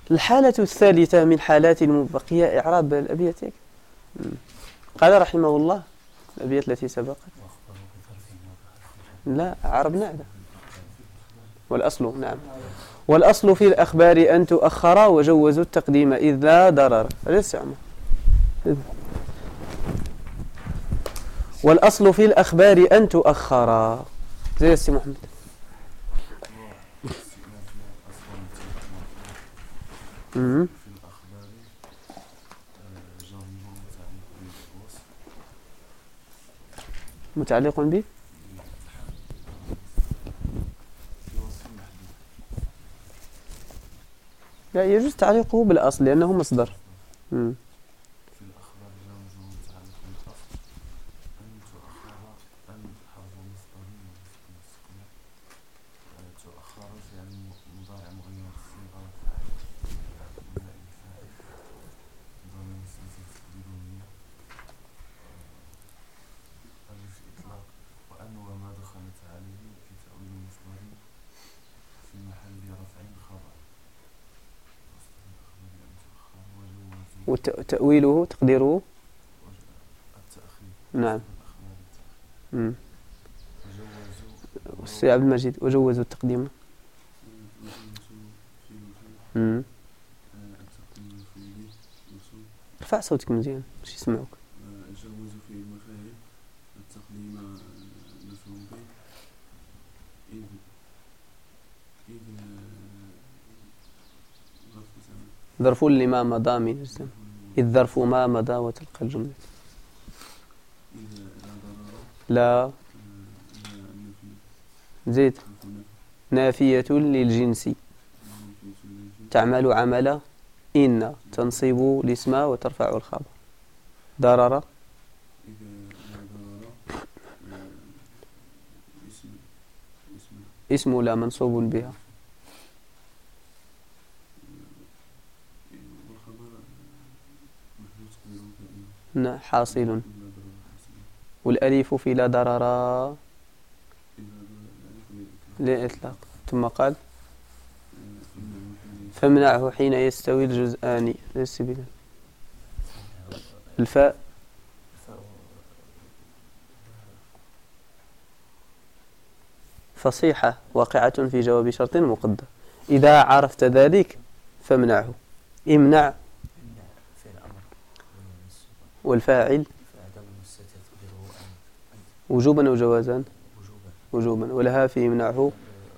الحالة الثالثة من حالات المبقية إعراب الأبيات. قال رحمه الله الأبيات التي سبقت لا عربنا هذا. والأصل نعم، والأصل في الأخبار أن تؤخر وجوزوا التقديم إذ لا ضرر. والأصل في الأخبار أن تؤخر زي السي محمد. متعلق به لا يجوز تعليقه بالأصل لأنه مصدر. وتأويله تقديره نعم. السي عبد المجيد وجوزوا التقديم. ارفع صوتك مزيان باش يسمعوك. جوزوا في المفاهيم التقديم مفهوم به ظرف لما مضى من الزمن إذ ظرف ما مضى وتلقى الجملة. لا زيد نافية للجنس تعمل عمل إن تنصب الاسم وترفع الخبر. ضرر اسم لا منصوب بها. حاصل. والألف في لا ضرر للإطلاق. ثم قال فامنعه حين يستوي الجزءان. الفاء فصيحة واقعة في جواب شرط مقدر. إذا عرفت ذلك فامنعه. امنع والفاعل وجوبا أو جوازا وجوبا. ولها في امنعه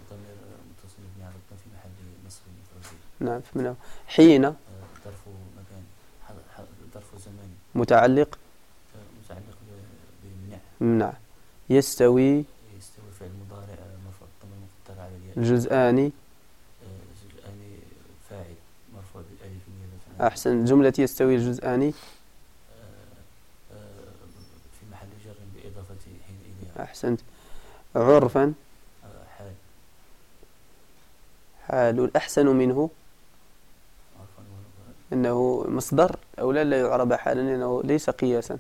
نعم فامنعه. حين متعلق بمنع. يستوي فعل مضارع مرفوع بالضمة المقدرة على الياء. الجزءان فاعل مرفوع بالالف نيابة. أحسن. جملة يستوي الجزءان في محل جر بإضافة حين إليها. أحسنت. عرفا حال. الأحسن منه إنه مصدر أو لا يعرب حالا لأنه ليس قياسا.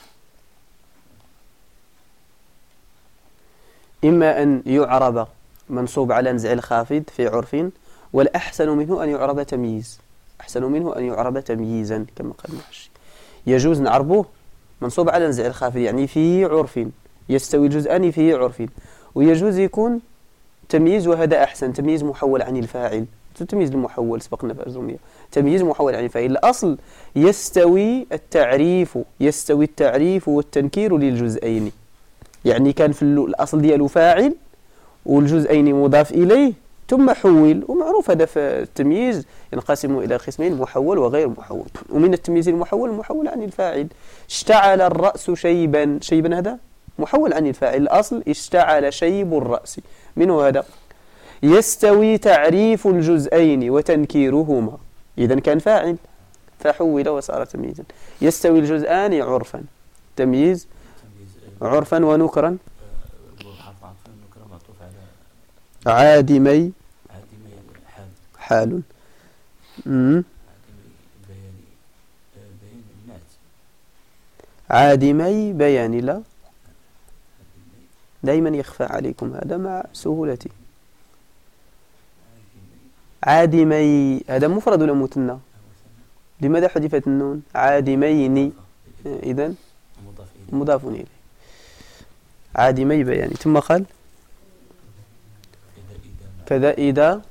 إما أن يعرب منصوب على نزع الخافض في عرف، والأحسن منه أن يعرب تمييز. أحسن منه أن يعرب تمييزا كما قال المحشي. يجوز نعربه منصوب على نزع الخافض يعني في عرف يستوي الجزءان في عرف، ويجوز يكون تمييز وهذا أحسن. تمييز محول عن الفاعل. تمييز المحول سبقنا في أجرمية. تمييز محول عن الفاعل. الأصل يستوي التعريف والتنكير للجزئين. يعني كان في الأصل دياله فاعل والجزئين مضاف إليه ثم حول. ومعروف هذا في التمييز ينقسم إلى قسمين محول وغير محول. ومن التمييز المحول عن الفاعل. اشتعل الرأس شيبا. شيبا هذا محول عن الفاعل. الأصل اشتعل شيب الرأس. منه هذا. يستوي تعريف الجزئين وتنكيرهما. إذن كان فاعل فحول وصار تمييزا. يستوي الجزءان عرفا. تمييز عرفا ونكرا. عادمي حال. عادمي بيان. لا دائما يخفى عليكم هذا مع سهولته. عادمي هذا مفرد ولا مثنى؟ لماذا حذفت النون؟ عادمين إذن مضاف إليه عادمي بيان. ثم قال كذا إذا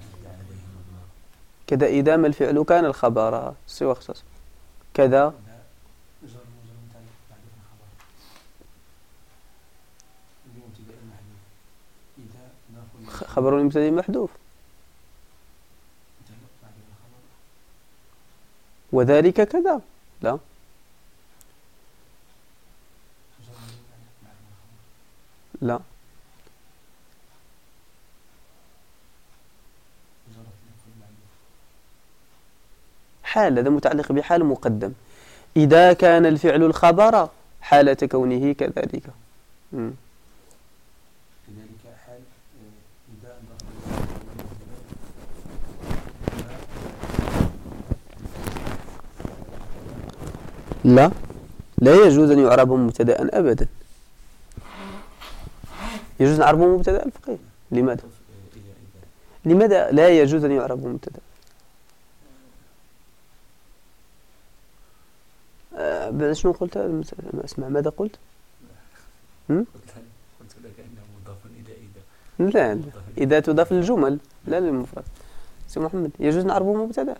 ما الفعل كان الخبر سوى اختصاص كذا خبر المبتدأ محذوف وذلك كذا لا لا حال هذا متعلق بحال مقدم. إذا كان الفعل الخبر حالة كونه كذلك. حال إذا لا يجوز أن يعرب مبتدأ أبدا. يجوز نعرب مبتدأ الفقيه. لماذا لا يجوز أن يعرب مبتدأ؟ شنو قلت؟ ما أسمع ماذا قلت؟ قلت لك أنه مضاف إلى لا إذا تضاف للجمل لا للمفرد. سي محمد يجوز نعرب مبتدأ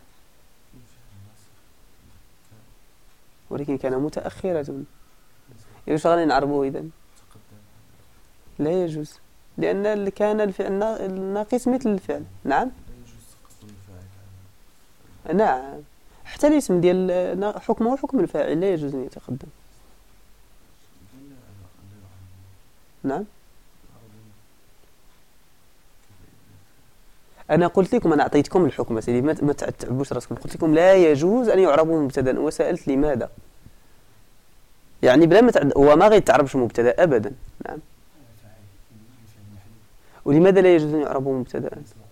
ولكن كان متأخرة. يجوز غادي نعربه إذن؟ لا يجوز لأن كان الفعل الناقص مثل الفعل. نعم نعم حتى الاسم ديال حكمه حكم الفاعل لا يجوز أن يتقدم. نعم أنا قلت لكم أنا أعطيتكم الحكم سيدي ما تعبوش راسكم. قلت لكم لا يجوز أن يعربوا مبتدا وسألت لماذا يعني بلا ما هو ما غيتعربش مبتدا أبدا. نعم ولماذا لا يجوز أن يعربوا مبتدا؟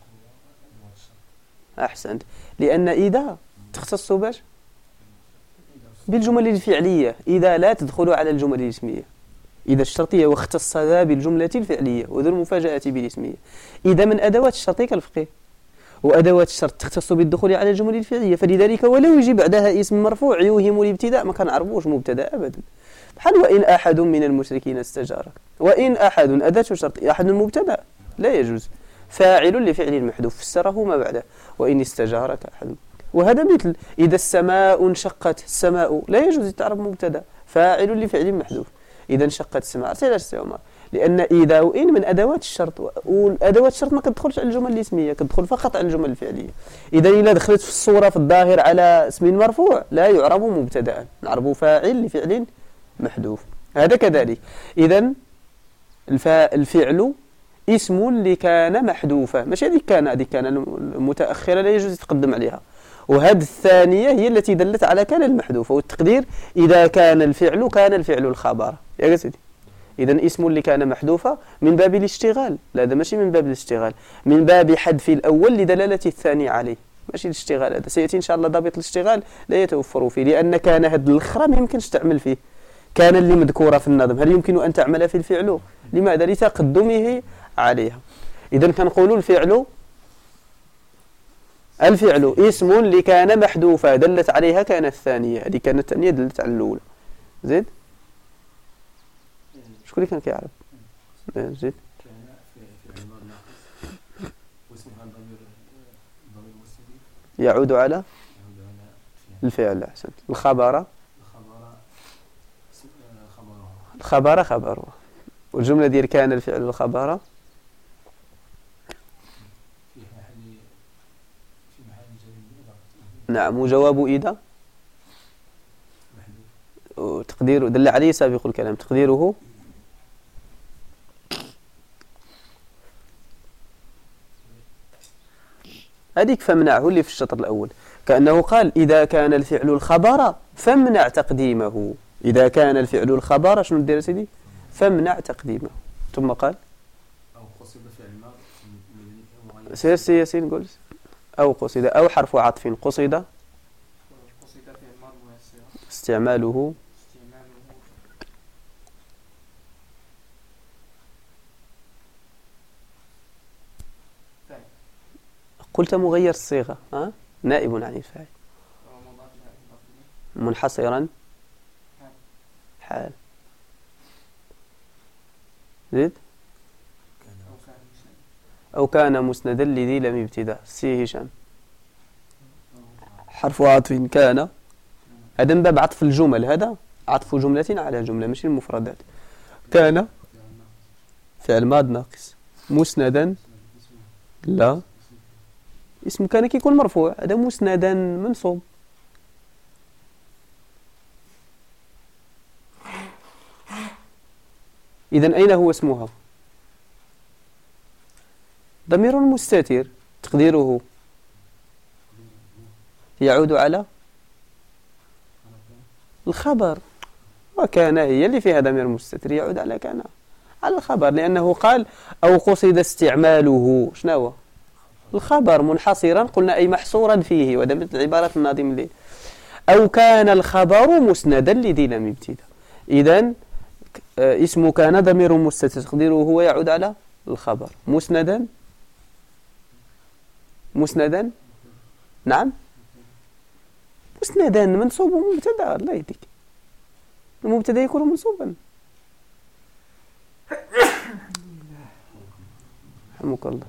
أحسنت لأن إذا تختص باش بالجمل الفعلية إذا لا تدخل على الجمل الاسمية. إذا الشرطية واختص بالجملة الفعلية وذو المفاجأة بالاسمية. إذا من أدوات الشرط كالفقه وأدوات الشرط تختص بالدخول على الجمل الفعلية فلذلك ولو يجي بعدها اسم مرفوع يوهم الابتداء ما كان عربوش مبتدا أبدا. بحال وإن أحد من المشركين استجارك وإن أحد أداة شرط أحد مبتدا لا يجوز فاعل لفعل محذوف فسره ما بعده وإن استجارك أحد. وهذا مثل إذا السماء انشقت السماء لا يجوز تعرب مبتدا فاعل لفعل محذوف. إذا انشقت السماء علاش لأن إذا وإن من أدوات الشرط والأدوات الشرط ما كتدخلش على الجمل الاسمية كتدخل فقط على الجمل الفعلية. إذا إلا دخلت في الصورة في الظاهر على اسم مرفوع لا يعرب مبتدا نعرب فاعل لفعل محذوف. هذا كذلك. إذا الفعل اسم اللي كان محذوفة ماشي هذيك كان المتأخرة لا يجوز يتقدم عليها. وهذه الثانية هي التي دلت على كان المحذوفة والتقدير إذا كان الفعل الخبر يا سيدي. إذن اسم اللي كان محذوفة من باب الاشتغال لا هذا ماشي من باب الاشتغال من باب حذف الأول لدلالة الثاني عليه ماشي الاشتغال. هذا سيأتي إن شاء الله ضابط الاشتغال لا يتوفر فيه لأن كان هذا الأخرى ما يمكنش تعمل فيه. كان اللي مذكورة في النظم هل يمكن أن تعمل في الفعل؟ لماذا؟ لتقدمه عليها. إذن كنقولوا الفعل اسم اللي كان محذوفة دلت عليها كان الثانية. هذه كانت الثانية دلت على الأولى. زيد شكون اللي كان كيعرف؟ زيد كان في عمار ناقص واسمها ضمير مستتر يعود على الفعل. أحسنت. الخبر خبره والجملة ديال كان الفعل الخبر نعم وجواب إذا تقديره دل عليه سابق الكلام تقديره هذيك فمنعه اللي في الشطر الأول كأنه قال إذا كان الفعل الخبر فامنع تقديمه. إذا كان الفعل الخبر شنو دير سيدي؟ فامنع تقديمه. ثم قال أو قصد فعل ماضي سير ياسين قول أو قصد أو حرف عطف قصد فعل ماضي استعماله قلت مغير الصيغة نائب عن الفاعل مضاف إليه منحصرا حال زيد أو كان مسندا لذي لم ابتداء سي هشام حرف عطف كان هذا من باب عطف الجمل هذا عطف جملة على جملة مش المفردات كان فعل ماض ناقص مسندا لا اسم كان كيكون مرفوع هذا مسندا منصوب إذن أين هو اسمها ضمير مستتر تقديره يعود على الخبر وكان هي اللي فيها ضمير مستتر يعود على كان على الخبر لأنه قال أو قصد استعماله شنو الخبر منحصرا قلنا أي محصورا فيه وهذا مثل عبارة الناظم لي أو كان الخبر مسندا لذي لم ابتداء إذن اسم كان ضمير مستتر تقديره هو يعود على الخبر مسندا نعم مسندا منصوب ومبتدا الله يهديك المبتدا يكون منصوبا رحمك الله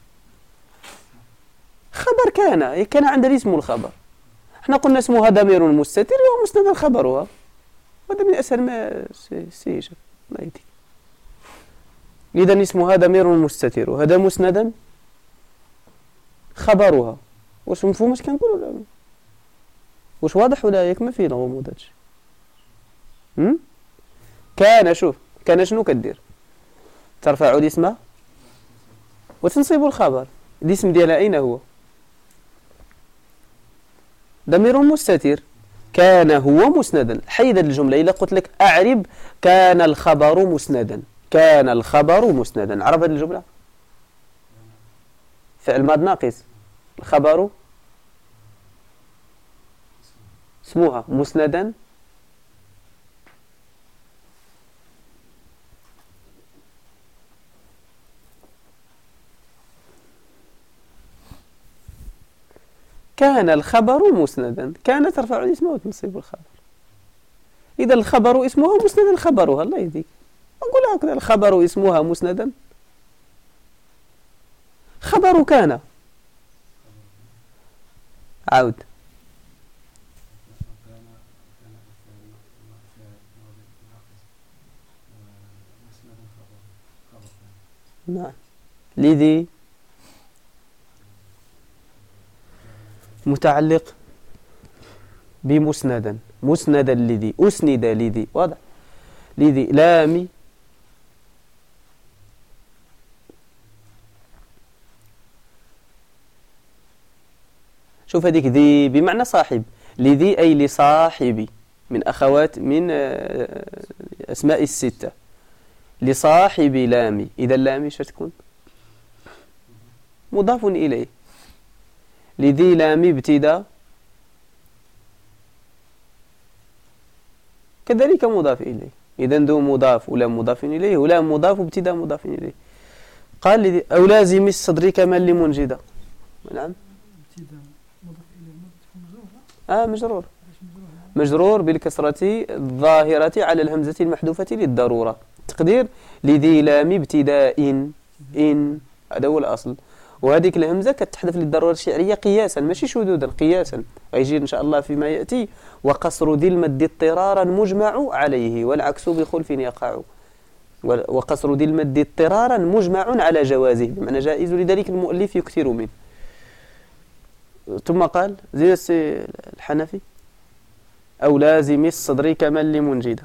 خبر كان عندنا اسم الخبر احنا قلنا اسمها ضمير مستتر ومسندا خبرها هذا من اسهل ما سيجب الله يهديك اذا اسمها ضمير مستتر وهذا مسندا خبرها واش مفهوم اش كنقول ولا واش واضح ولا ياك ما فيه غموض هادشي كان شوف كان شنو كدير ترفع الاسم وتنصب الخبر الاسم ديالها اين هو ضمير مستتر كان هو مسندا حيد الجمله الا قلت لك اعرب كان الخبر مسندا كان الخبر مسندا عرب هذه الجمله فعل ماض ناقص الخبر اسمها مسندا كان الخبر مسندا كان ترفع الاسم وتنصب الخبر إذا الخبر اسمها مسندا خبرها الله يهديك أقول هكذا الخبر اسمها مسندا خبر كان عود نعم لذي متعلق بمسندا مسندا لذي أسند لذي واضح لذي لامي شوف هذيك ذي بمعنى صاحب لذي أي لصاحبي من أخوات من أسماء الستة لصاحب لامي إذا اللامي شو تكون مضاف إليه لذي لامي ابتداء كذلك مضاف إليه إذا ذو مضاف ولا مضاف إليه ولا مضاف ابتداء مضاف إليه قال لذي أو لازم الصدر كما لمنجدة نعم مجرور بالكسرة الظاهرة على الهمزة المحذوفة للضرورة تقدير لذي لام ابتداء إن هذا هو الأصل وهذيك الهمزة كتحذف للضرورة الشعرية قياسا ماشي شذوذا قياسا غيجي إن شاء الله فيما يأتي وقصر ذي المد اضطرارا مجمع عليه والعكس بخلف يقع وقصر ذي المد اضطرارا مجمع على جوازه بمعنى جائز لذلك المؤلف يكثر منه ثم قال زي الحنفي أو لازم الصدر كما لمنجدة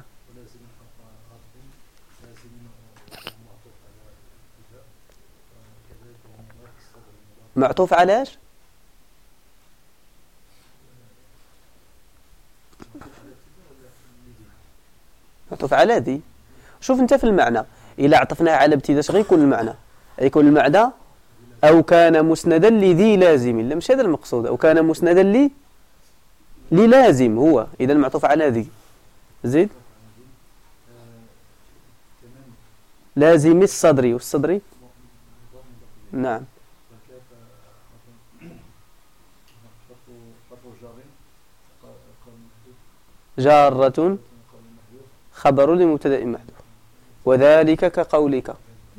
معطوف على ايش معطوف على ذي شوف انت في المعنى إلا عطفناه على ابتداء غيكون المعنى يكون المعنى أو كان مسندا لذي لازم لا مش هذا المقصود أو كان مسندا للازم هو إذا معطوف على ذي زيد لازم الصدري والصدري نعم جارة خبر لمبتدأ محذوف وذلك كقولك.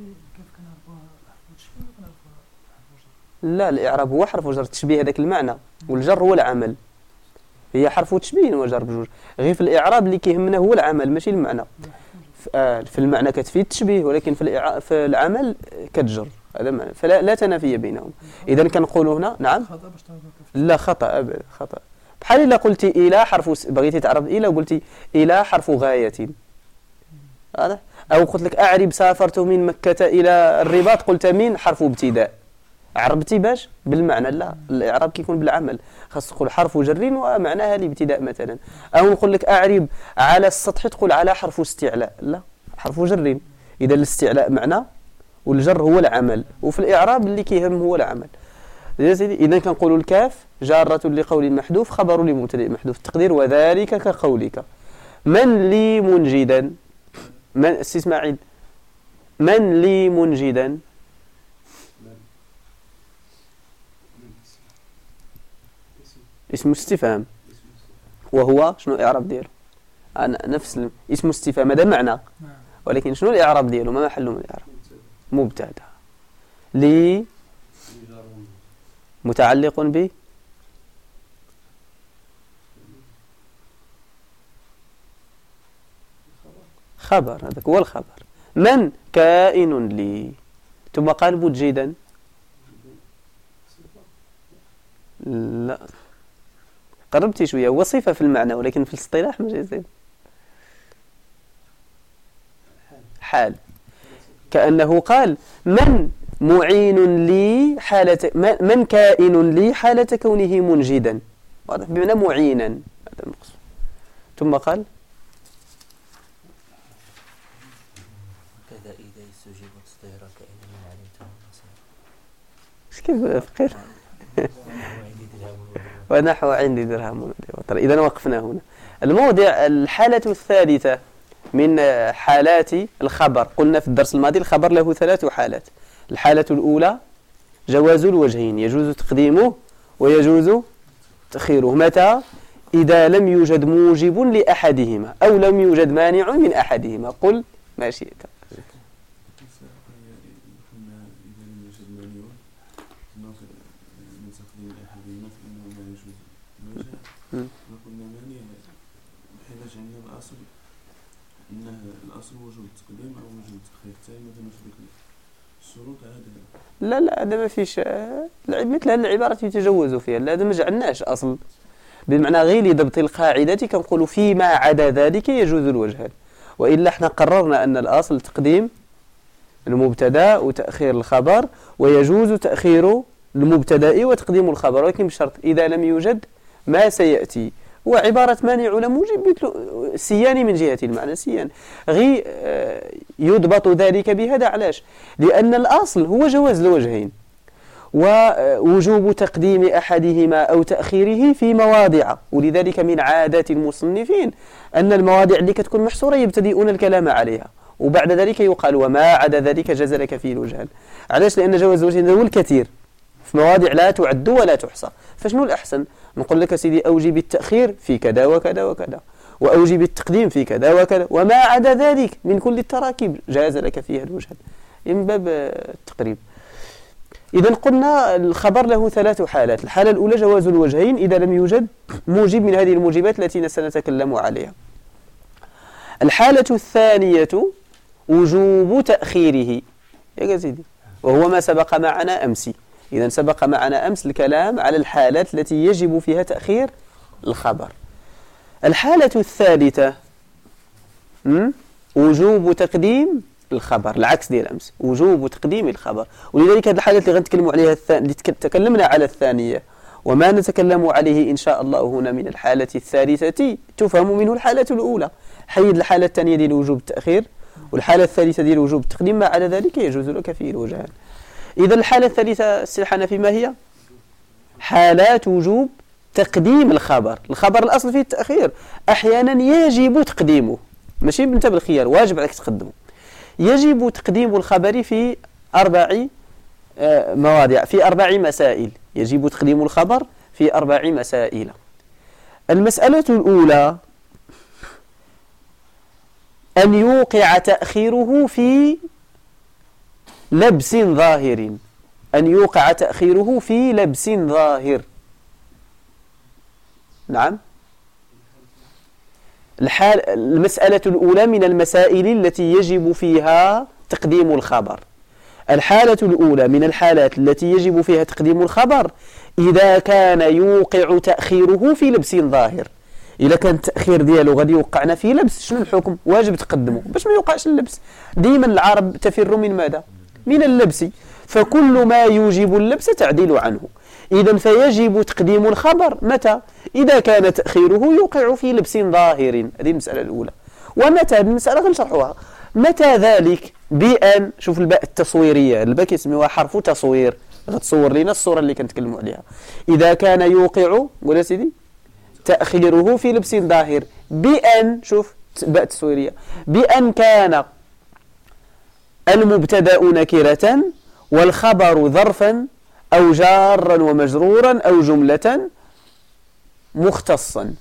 لا، الإعراب هو حرف وجر تشبيه هذاك المعنى، والجر هو العمل. هي حرف تشبيه وجر بجوج، غير في الإعراب اللي كيهمنا هو العمل ماشي المعنى. في المعنى كتفيد التشبيه، ولكن في العمل كتجر، هذا معنى. فلا تنافي بينهم. إذا كنقولوا هنا نعم لا خطأ أبدا، خطأ. بحال إلا قلتي إلى حرف بغيتي تعرف إلى وقلتي إلى حرف غاية، هذا. أو قلت لك أعرب سافرت من مكة إلى الرباط، قلت من حرف ابتداء، عربتي باش بالمعنى. لا، الإعراب كيكون بالعمل، خاص تقول حرف جر ومعناها الابتداء مثلا. أو نقول لك أعرب على السطح، تقول على حرف استعلاء، لا، حرف جر. إذا الاستعلاء معنى والجر هو العمل، وفي الإعراب اللي كيهم هو العمل. إذا كنقولوا الكاف جارة لقول محذوف خبر لمبتدأ محذوف، التقدير وذلك كقولك. من لي منجدا، من اسماعيل، من لي منجدا، اسم استفهام، وهو شنو الإعراب ديالو؟ أنا نفس اسم استفهام، هذا معنى، ولكن شنو الإعراب ديالو؟ ما محله من الإعراب؟ مبتدأ. لي متعلق ب خبر، هذاك هو الخبر. من كائن لي، ثم قال مجيدا. لا، قربتي شوية، هو صفة في المعنى ولكن في الاصطلاح ما جاي. حال، كأنه قال من معين لي حالة، من كائن لي حالة كونه منجدا، واضح، بمعنى معينا، هذا المقصود. ثم قال كذا إذا استجيبت صديرك إن من علمته ايش كيف فقير ونحو عندي درهم وطر. إذا وقفنا هنا. الموضع الحالة الثالثة من حالات الخبر. قلنا في الدرس الماضي الخبر له 3 حالات. الحالة الأولى جواز الوجهين، يجوز تقديمه ويجوز تأخيره. متى؟ إذا لم يوجد موجب لأحدهما أو لم يوجد مانع من أحدهما. قل ما شئت. لا هذا ما فيش مثل هذه العبارة يتجوز فيها. لا، هذا ما جعلناش أصل، بمعنى غير لضبط القاعدة كنقولوا فيما عدا ذلك يجوز الوجهان. وإلا احنا قررنا أن الأصل تقديم المبتدا وتأخير الخبر، ويجوز تأخير المبتدا وتقديم الخبر، ولكن بشرط إذا لم يوجد ما سيأتي. وعبارة مانع ولا موجب مثل سيان من جهة المعنى، سيان غي يضبط ذلك بهذا. علاش؟ لأن الأصل هو جواز الوجهين، ووجوب تقديم أحدهما أو تأخيره في مواضع. ولذلك من عادات المصنفين أن المواضع اللي كتكون محصورة يبتدئون الكلام عليها، وبعد ذلك يقال وما عدا ذلك جاز لك فيه الوجهان. علاش؟ لأن جواز الوجهين هو الكثير في مواضع لا تعد ولا تحصى. فشنو الأحسن؟ نقول لك سيدي أوجب التأخير في كذا وكذا وكذا، وأوجب التقديم في كذا وكذا، وما عدا ذلك من كل التراكيب جاز لك فيها الوجهان، من باب التقريب. إذا قلنا الخبر له 3 حالات. الحالة الأولى جواز الوجهين إذا لم يوجد موجب من هذه الموجبات التي سنتكلم عليها. الحالة الثانية وجوب تأخيره يا سيدي، وهو ما سبق معنا أمس. إذا سبق معنا أمس الكلام على الحالات التي يجب فيها تأخير الخبر. الحالة الثالثة وجوب تقديم الخبر، العكس ديال أمس، وجوب تقديم الخبر. ولذلك هذه الحالة اللي غنتكلموا عليها اللي تكلمنا على الثانية، وما نتكلم عليه إن شاء الله هنا من الحالة الثالثة تفهم منه الحالة الأولى. حيد الحالة الثانية ديال وجوب التأخير، والحالة الثالثة ديال وجوب التقديم، ما على ذلك يجوز لك فيه الوجهان. إذا الحالة الثالثة سلحنا فيما هي حالات وجوب تقديم الخبر. الخبر الأصل فيه التأخير، أحيانا يجب تقديمه، ماشي أنت بالخيار، واجب عليك تقدمه. يجب تقديم الخبر في 4 مواضع، في 4 مسائل. يجب تقديم الخبر في 4 مسائل. المسألة الأولى أن يوقع تأخيره في لبس ظاهر، أن يوقع تأخيره في لبس ظاهر. نعم. المسألة الأولى من المسائل التي يجب فيها تقديم الخبر. الحالة الأولى من الحالات التي يجب فيها تقديم الخبر إذا كان يوقع تأخيره في لبس ظاهر. إذا كان التأخير دياله غادي يوقعنا في لبس، شنو الحكم؟ واجب تقدمه باش ما يوقعش اللبس. ديما العرب تفر من ماذا؟ من اللبس، فكل ما يوجب اللبس تعديل عنه. إذا فيجب تقديم الخبر متى؟ إذا كان تأخيره يوقع في لبس ظاهر. هذه المسألة الأولى. ومتى؟ هذه المسألة غنشرحوها. متى ذلك؟ بأن، شوف الباء التصويرية، الباء كيسميوها حرف تصوير، غتصور لنا الصورة اللي كنتكلموا عليها. إذا كان يوقع، قول سيدي، تأخيره في لبس ظاهر بأن، شوف باء تصويرية، بأن كان المبتدأ نكرة والخبر ظرفا أو جارا ومجرورا أو جملة مختصا.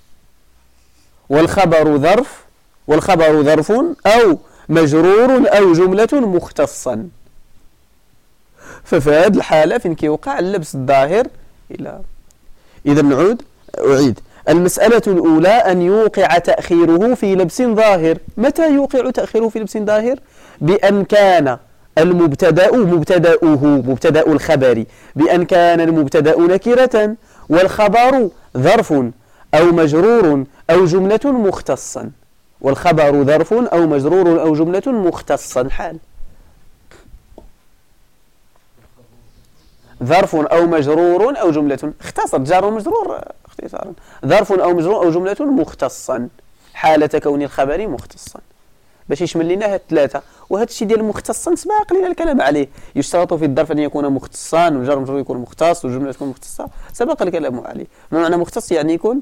والخبر ظرف أو مجرور أو جملة مختصا. ففي هذه الحالة فين كيوقع اللبس الظاهر إذا نعود أعيد. المسألة الأولى أن يوقع تأخيره في لبس ظاهر. متى يوقع تأخيره في لبس ظاهر؟ بأن كان مبتدأ الخبر، بأن كان المبتدأ نكرة والخبر ظرف أو مجرور أو جملة مختصا. والخبر ظرف أو مجرور أو جملة مختصا. حال ظرف أو مجرور أو جملة، اختصر جار ومجرور اختصارا، ظرف أو مجرور أو جملة مختصا حالة كون الخبر مختصا. باش يشمل لنا هاد الثلاثة. وهذا الشيء ديال مختصا سبق لنا الكلام عليه. يشترط في الظرف أن يكون مختصا، والجار والمجرور يكون مختص، والجملة تكون مختصة، سبق الكلام عليه. ما معنى مختص؟ يعني يكون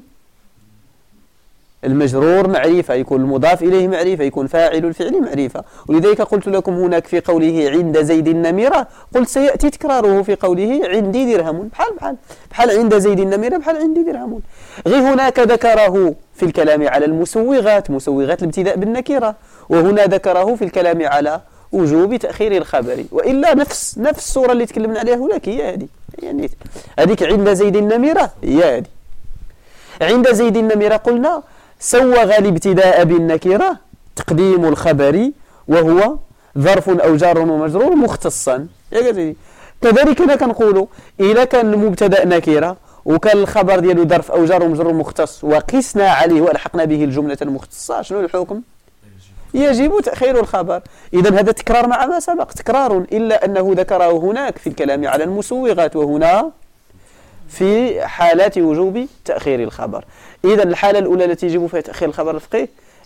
المجرور معرفة، يكون المضاف إليه معرفة، يكون فاعل الفعل معرفة. ولذلك قلت لكم هناك في قوله عند زيد النميرة، قلت سيأتي تكراره في قوله عندي درهم، بحال عند زيد النميرة، بحال عندي درهم. غير هناك ذكره في الكلام على المسوغات، مسوغات الابتداء بالنكرة، وهنا ذكره في الكلام على وجوب تأخير الخبر. وإلا نفس الصورة اللي تكلمنا عليها هناك هي هذه، يعني هذيك عند زيد النميرة هي هذه. عند زيد النميرة قلنا سوغ الابتداء بالنكرة تقديم الخبر وهو ظرف أو جار ومجرور مختصا. كذلك هنا كنقولوا إذا كان المبتدأ نكرة وكان الخبر ديالو ظرف أو جار ومجرور مختص وقسنا عليه وألحقنا به الجملة المختصة، شنو الحكم؟ يجب تأخير الخبر. إذا هذا تكرار مع ما سبق، تكرار، إلا أنه ذكره هناك في الكلام على المسوغات وهنا في حالات وجوب تأخير الخبر. إذا الحالة الأولى التي يجب فيها تأخير الخبر الفقهي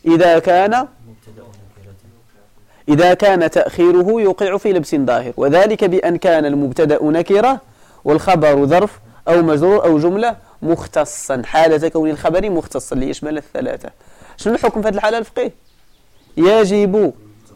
إذا كان تأخيره يوقع في لبس ظاهر، وذلك بأن كان المبتدأ نكرة والخبر ظرف أو مجرور أو جملة مختصا حالة كون الخبر مختصا ليشمل الثلاثة. شنو الحكم في هذه الحالة الفقهي؟ يجب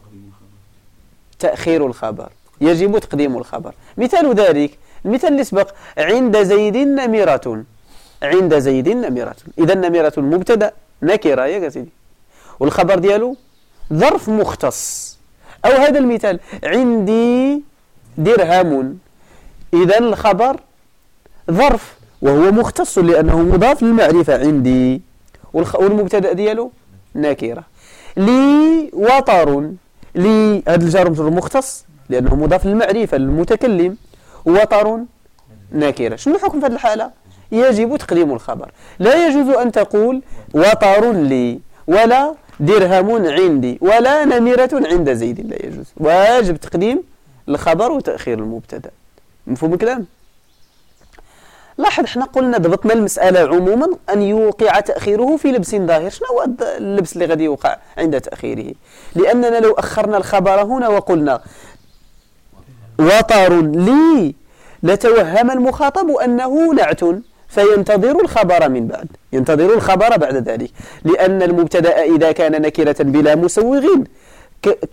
تأخير الخبر، يجب تقديم الخبر. مثال ذلك المثال اللي سبق عند زيد نميرة. عند زيد نميرة، إذا نميرة المبتدأ نكرة يا سيدي، والخبر ديالو ظرف مختص. أو هذا المثال عندي درهم، إذا الخبر ظرف وهو مختص لأنه مضاف للمعرفة عندي، والمبتدأ ديالو نكرة. لي وطر، لي هذا الجار والمجرور مختص لأنه مضاف للمعرفة للمتكلم، وطر نكرة. شنو الحكم في هذه الحالة؟ يجب تقديم الخبر. لا يجوز أن تقول وطر لي ولا درهم عندي ولا نميرة عند زيد، لا يجوز. واجب تقديم الخبر وتأخير المبتدأ. مفهوم الكلام؟ لاحظ احنا قلنا ضبطنا المسألة عموما أن يوقع تأخيره في لبس ظاهر. شنو هو اللبس اللي غادي يوقع عند تأخيره؟ لأننا لو أخرنا الخبر هنا وقلنا وطر لي لتوهم المخاطب أنه نعت فينتظر الخبر من بعد، ينتظر الخبر بعد ذلك، لأن المبتدأ إذا كان نكرة بلا مسوغ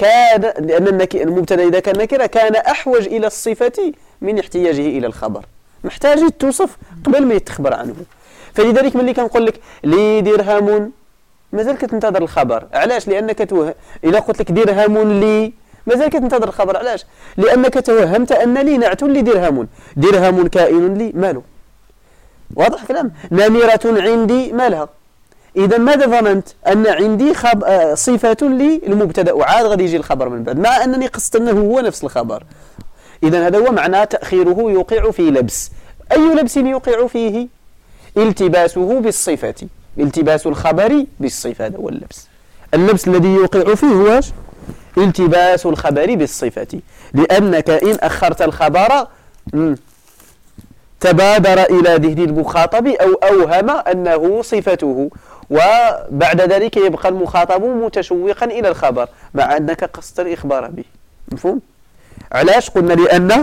لأن المبتدأ إذا كان نكرة كان أحوج إلى الصفة من احتياجه إلى الخبر. محتاج توصف قبل ما يتخبر عنه. فلذلك ملي كنقول لك لي درهم مازال كتنتظر الخبر. علاش؟ لانك الا قلت لك درهم لي مازال كتنتظر الخبر. علاش؟ لانك توهمت ان لي نعت لدرهم. درهم كائن لي ماله؟ واضح كلام؟ نمرة عندي مالها؟ اذا ماذا ظننت؟ ان عندي صفة للمبتدا وعاد غادي يجي الخبر من بعد، مع انني قصدت انه هو نفس الخبر. اذا هذا هو معنى تاخيره يوقع في لبس. اي لبس يوقع فيه؟ التباسه بالصفة، التباس الخبر بالصفة. هذا هو اللبس. اللبس الذي يوقع فيه هو التباس الخبر بالصفة، لأنك إن أخرت الخبر تبادر إلى ذهن المخاطب أو أوهم أنه صفته، وبعد ذلك يبقى المخاطب متشوقا إلى الخبر مع أنك قصدت الإخبار به. مفهوم؟ علاش؟ قلنا لأن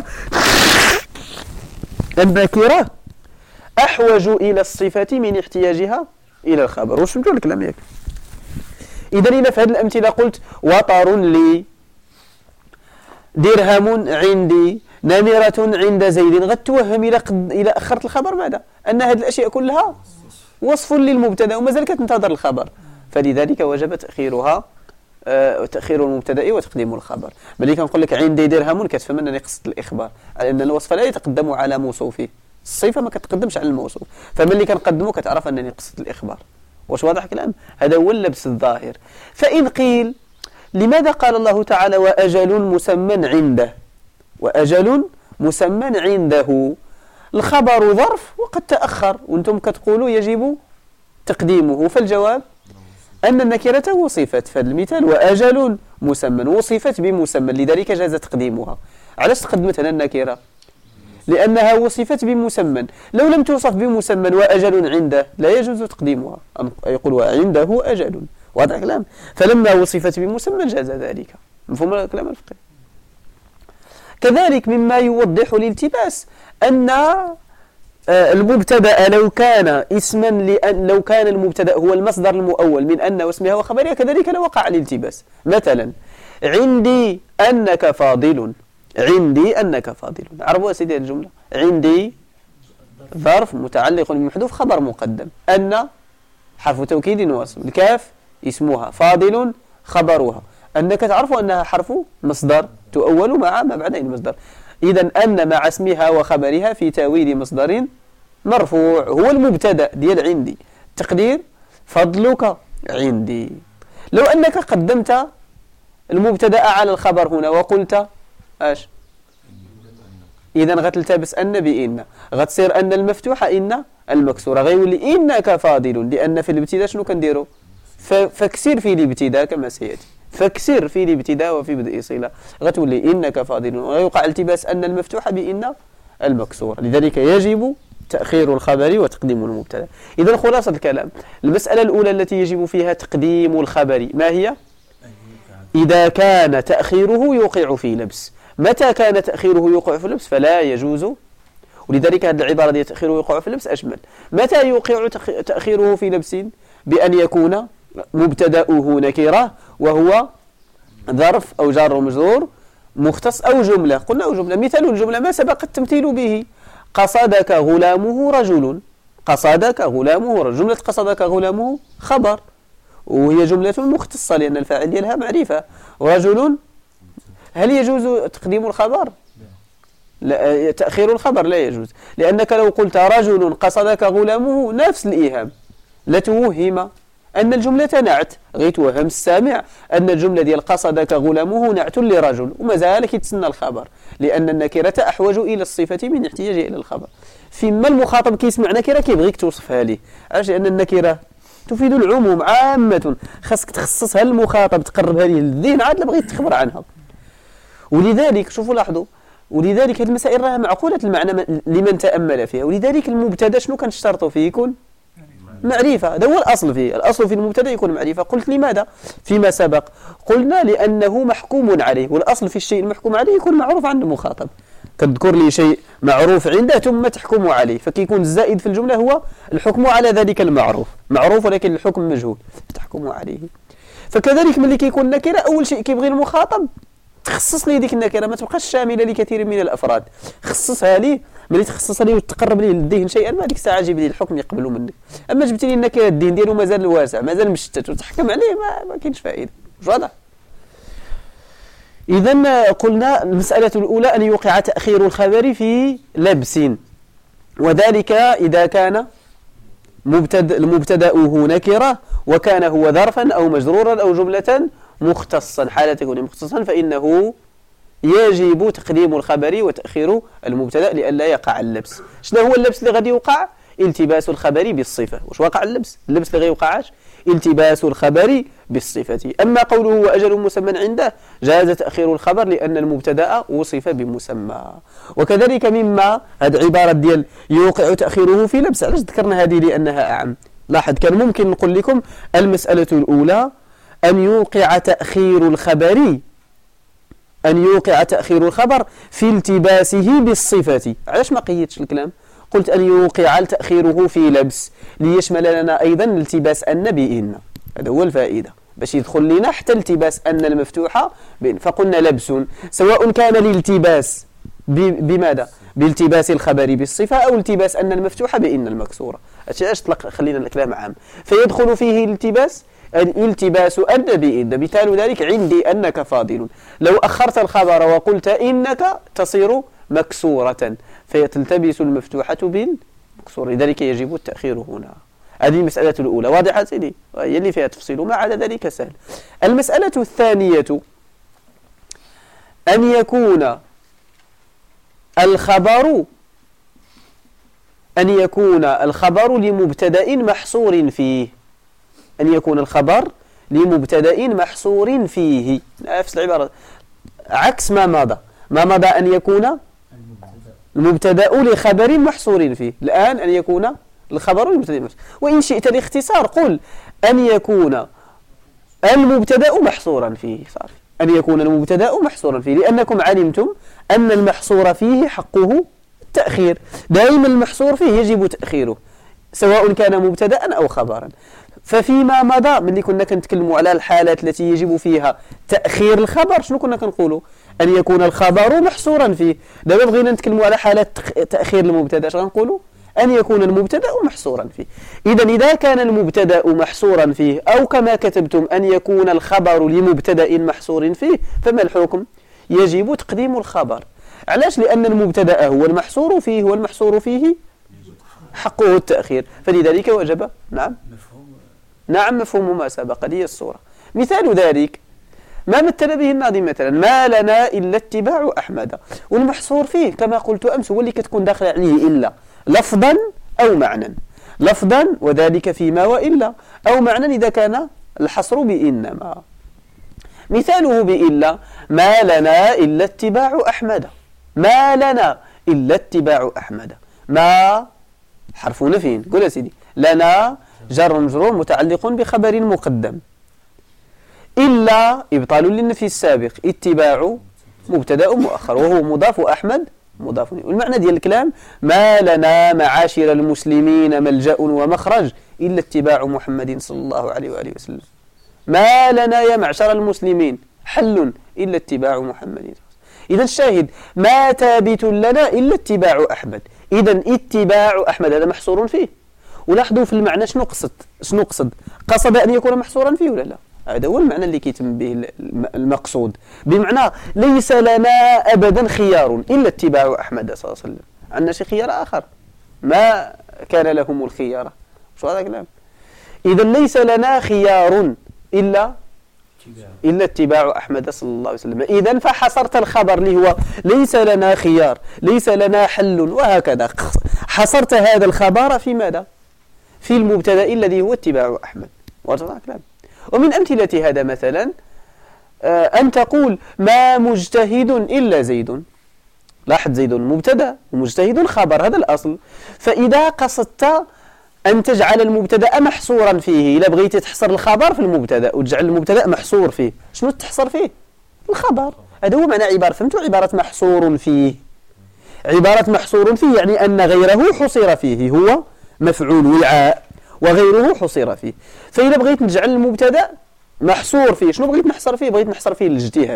النكرة أحوج إلى الصفة من احتياجها إلى الخبر. واش فهمتوا الكلام ياك؟ إذا إلى في هذه الأمثلة قلت وطر لي، درهم عندي، نمرة عند زيد، غتوهم إلى أخرت الخبر ماذا؟ أن هذه الأشياء كلها وصف للمبتدأ ومازال كتنتظر الخبر، فلذلك وجب تأخيرها، تأخير المبتدأ وتقديم الخبر. ملي كنقول لك عندي درهم كتفهم أنني قصدت الإخبار، لأن الوصف لا يتقدم على موصوفه، الصفة ما كتقدمش على الموصوف، فملي كنقدمه كتعرف أنني قصدت الإخبار. واش واضح كلام؟ هذا هو اللبس الظاهر. فإن قيل لماذا قال الله تعالى وأجل مسمى عنده؟ وأجل مسمى عنده، الخبر ظرف وقد تأخر وانتم كتقولوا يجب تقديمه، فالجواب أن النكرة وصفت. فالمثال وأجل مسمى وصفت بمسمى، لذلك جاز تقديمها. علاش تقدمت هنا النكرة؟ لأنها وصفت بمسمى، لو لم توصف بمسمى وأجل عنده لا يجوز تقديمها، يقول وعنده أجل. واضح الكلام؟ فلما وصفت بمسمى جاز ذلك. مفهوم الكلام الفقهي؟ كذلك مما يوضح الالتباس أن المبتدأ لو كان اسما، لو كان المبتدأ هو المصدر المؤول من أن واسمها وخبرها كذلك لوقع الالتباس. مثلا عندي أنك فاضل، عندي أنك فاضل، عرفوا سيدي الجملة؟ عندي ظرف متعلق بمحذوف خبر مقدم، أن حرف توكيد واسم، الكاف اسمها، فاضل خبرها، أنك تعرف أنها حرف مصدر تؤول مع ما بعد المصدر. إذن أن مع اسمها وخبرها في تأويل مصدر مرفوع هو المبتدأ ديال عندي، تقدير فضلك عندي. لو أنك قدمت المبتدأ على الخبر هنا وقلت اش؟ إذن غتلتبس أن بإن، غتصير أن المفتوحة إن المكسورة، غيولي إنك فاضل، لأن في الابتداء شنو كنديرو؟ فكسر في الابتداء كما سيأتي، فكسر في الابتداء وفي بدء صلة، غتولي إنك فاضل، ويوقع التباس أن المفتوحة بإن المكسورة، لذلك يجب تأخير الخبر وتقديم المبتدأ. إذن خلاصة الكلام، المسألة الأولى التي يجب فيها تقديم الخبر ما هي؟ إذا كان تأخيره يوقع في لبس. متى كان تأخيره يوقع في لبس فلا يجوز، ولذلك هذه العبارة دي تأخيره يوقع في لبس أشمل. متى يوقع تأخيره في لبس؟ بأن يكون مبتدأه نكرة وهو ظرف أو جار ومجرور مختص أو جملة. قلنا أو جملة، مثال الجملة ما سبق التمثيل به، قصدك غلامه رجل، قصدك غلامه رجل، جملة قصدك غلامه خبر وهي جملة مختصة لأن الفاعل ديالها معرفة، رجل هل يجوز تقديم الخبر؟ لا، تأخير الخبر لا يجوز، لأنك لو قلت رجل قصدك غلامه نفس الإيهام، لتوهم أن الجملة نعت، غيتوهم السامع أن الجملة ديال قصدك غلامه نعت لرجل، وما زال يتسنى الخبر، لأن النكرة أحوج إلى الصفة من احتياجه إلى الخبر. فيما المخاطب كيسمع نكرة كيبغيك توصفها ليه، علاش؟ لأن النكرة تفيد العموم عامة، خاصك تخصصها للمخاطب، تقربها ليه للذهن عاد لا بغيت تخبر عنها. ولذلك شوفوا لاحظوا، ولذلك هذه المسائل راها معقولة المعنى لمن تأمل فيها. ولذلك المبتدا شنو كنشترطوا فيه؟ يكون معرفة، هذا هو الأصل فيه، الأصل في المبتدا يكون معرفة. قلت لماذا؟ فيما سبق قلنا لأنه محكوم عليه، والأصل في الشيء المحكوم عليه يكون معروف عند المخاطب. كتذكر لي شيء معروف عنده ثم تحكم عليه، فكيكون الزائد في الجملة هو الحكم على ذلك المعروف، معروف ولكن الحكم مجهول فتحكم عليه. فكذلك ملي كيكون نكرة أول شيء كيبغي المخاطب تخصص لي ديك النكره، ما تبقاش شامله لكثير من الافراد، خصصها لي. ملي تخصصها لي وتقرب لي للذهن شيئا ما، ديك الساعه جيب لي الحكم يقبلوا منك. اما جبت لي النكره الدين ديالو مازال واسع، مازال مشتت، وتحكم عليه ما كاينش فائده. واضح؟ اذا قلنا المساله الاولى ان يوقع تاخير الخبر في لبس، وذلك اذا كان المبتدأه نكره وكان هو ظرفا او مجرورا او جمله مختصا. حال كونه مختصا فانه يجب تقديم الخبر وتأخير المبتدأ لئلا يقع اللبس. شنو هو اللبس اللي غادي يوقع؟ التباس الخبر بالصفة. واش وقع اللبس اللي غيوقعش التباس الخبر بالصفة. أما قوله وأجل مسمى عنده جاز تأخير الخبر لأن المبتدأ وصف بمسمى. وكذلك مما هذه عبارة ديال يوقع تأخيره في لبس، علاش ذكرنا هذه؟ لأنها أعم. لاحظ كان ممكن نقول لكم المسألة الأولى أن يوقع تأخير الخبر في التباسه بالصفة. علاش ما قيدتش الكلام؟ قلت أن يوقع تأخيره في لبس ليشمل لنا أيضا التباس أن بإن. هذا هو الفائدة، باش يدخل لنا حتى التباس أن المفتوحة بإن. فقلنا لبس سواء كان الالتباس بماذا؟ بالتباس الخبر بالصفة أو التباس أن المفتوحة بإن المكسورة. علاش خلينا الكلام عام. فيدخل فيه الالتباس أن بإن. مثال ذلك عندي أنك فاضل. لو أخرت الخبر وقلت إنك تصير مكسورة فيتلتبس المفتوحة بالمكسورة، لذلك يجب التأخير هنا. هذه المسألة الأولى. واضحة سيدي؟ هي اللي فيها تفصيل، ما عدا ذلك سهل. المسألة الثانية أن يكون الخبر لمبتدأ محصور فيه. أن يكون الخبر لمبتدأ محصور فيه، نفس العبارة عكس ما مضى أن يكون المبتدأ لخبر محصور فيه. الآن أن يكون الخبر لمبتدأ محصور. وإن شئت الاختصار قل أن يكون المبتدأ محصورا فيه. صافي، أن يكون المبتدأ محصورا فيه، لأنكم علمتم أن المحصور فيه حقه التأخير. دائما المحصور فيه يجب تأخيره سواء كان مبتدأ أو خبرا. ففيما مضى ملي كنا كنتكلموا على الحالات التي يجب فيها تأخير الخبر، شنو كنا كنقولوا؟ أن يكون الخبر محصورا فيه. دابا بغينا نتكلموا على حالات تأخير المبتدأ، اش غنقولوا؟ أن يكون المبتدأ محصورا فيه. إذا كان المبتدأ محصورا فيه أو كما كتبتم أن يكون الخبر لمبتدأ محصور فيه، فما الحكم؟ يجب تقديم الخبر. علاش؟ لأن المبتدأ هو المحصور فيه، والمحصور فيه حقه التأخير، فلذلك وجب. نعم مفهوم ما سبق لي الصورة. مثال ذلك ما مثل به الناظم مثلا ما لنا إلا اتباع أحمد، والمحصور فيه كما قلت أمس هو اللي كتكون داخل عليه إلا لفظا أو معنى. لفظا وذلك فيما وإلا، أو معنى إذا كان الحصر بإنما. مثاله بإلا ما لنا إلا اتباع أحمد. ما لنا إلا اتباع أحمد. ما حرف نفي. قول يا سيدي لنا جر مجرور متعلق بخبر مقدم. إلا إبطال للنفي السابق. اتباع مبتدأ مؤخر وهو مضاف، أحمد مضاف. والمعنى ديال الكلام ما لنا معاشر المسلمين ملجأ ومخرج إلا اتباع محمد صلى الله عليه وآله وسلم. ما لنا يا معشر المسلمين حل إلا اتباع محمد. إذا الشاهد ما ثابت لنا إلا اتباع أحمد. إذا اتباع أحمد هذا محصور فيه. ولاحظوا في المعنى شنو قصد أن يكون محصورا فيه ولا لا؟ هذا هو المعنى اللي كيتم به المقصود، بمعنى ليس لنا أبدا خيار إلا اتباع أحمد صلى الله عليه وسلم. عندنا شي خيار آخر؟ ما كان لهم الخيار. شو هذا الكلام؟ إذا ليس لنا خيار إلا اتباع أحمد صلى الله عليه وسلم. إذا فحصرت الخبر اللي هو ليس لنا خيار، ليس لنا حل، وهكذا حصرت هذا الخبر في ماذا؟ في المبتدأ الذي هو اتباع أحمد. واضح الكلام؟ ومن أمثلة هذا مثلا أن تقول ما مجتهد إلا زيد. لاحظ زيد مبتدأ ومجتهد خبر، هذا الأصل. فإذا قصدت أن تجعل المبتدأ محصورا فيه، إذا بغيت تحصر الخبر في المبتدأ وتجعل المبتدأ محصور فيه، شنو تحصر فيه؟ الخبر. هذا هو معنى عبارة، فهمتوا عبارة محصور فيه؟ عبارة محصور فيه يعني أن غيره حصر فيه، هو مفعول وعاء وغيره حصر فيه. فإذا بغيت نجعل المبتدأ محصور فيه، شنو بغيت نحصر فيه؟ بغيت نحصر فيه الاجتهاد.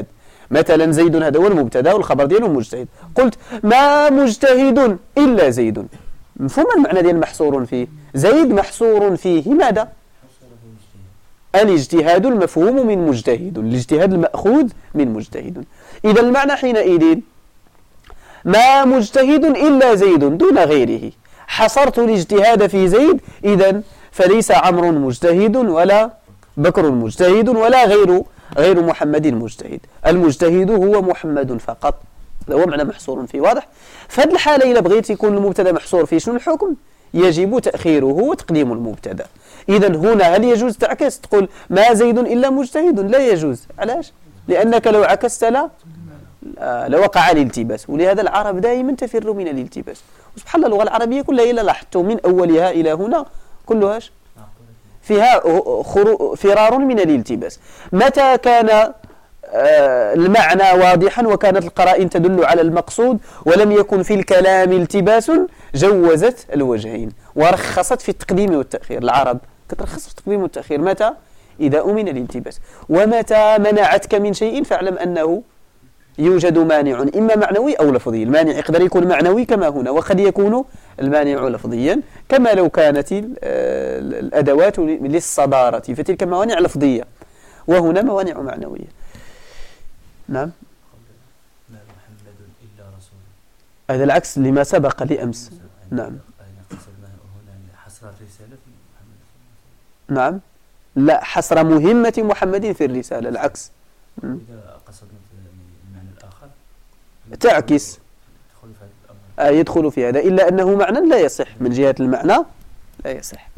مثلا زيد هذا هو المبتدا والخبر ديالو مجتهد، قلت ما مجتهد إلا زيد، مفهوم المعنى ديال محصور فيه؟ زيد محصور فيه ماذا؟ الاجتهاد المفهوم من مجتهد، الاجتهاد المأخوذ من مجتهد. إذا المعنى حينئذ ما مجتهد إلا زيد دون غيره، حصرت الاجتهاد في زيد، إذن فليس عمرو مجتهد ولا بكر مجتهد ولا غير محمد مجتهد، المجتهد هو محمد فقط، هذا هو معنى محصور فيه. واضح؟ فهذه الحالة إذا بغيت يكون المبتدا محصور فيه شنو الحكم؟ يجب تأخيره وتقديم المبتدا. إذا هنا هل يجوز تعكس تقول ما زيد إلا مجتهد؟ لا يجوز. علاش؟ لأنك لو عكست لوقع الالتباس، ولهذا العرب دائما تفر من الالتباس. وسبحان الله اللغة العربية كلها إلا لاحظتم من أولها إلى هنا كلها فيها فرار من الالتباس. متى كان المعنى واضحا وكانت القرائن تدل على المقصود ولم يكن في الكلام التباس جوزت الوجهين ورخصت في التقديم والتأخير. العرب ترخص في التقديم والتأخير متى؟ إذا أمن الالتباس. ومتى منعتك من شيء فاعلم أنه يوجد مانع إما معنوي أو لفظي. المانع يقدر يكون معنوي كما هنا، وقد يكون المانع لفظيا كما لو كانت الأدوات للصدارة، فتلك موانع لفظية وهنا موانع معنوية. نعم. ما محمد إلا رسول، هذا العكس لما سبق لأمس. نعم. قصدنا هنا حصر الرسالة في محمد. نعم. لا، حصر مهمة محمد في الرسالة، العكس. إذا قصدنا المعنى الآخر تعكس يدخل في هذا، إلا أنه معنى لا يصح من جهة المعنى، لا يصح.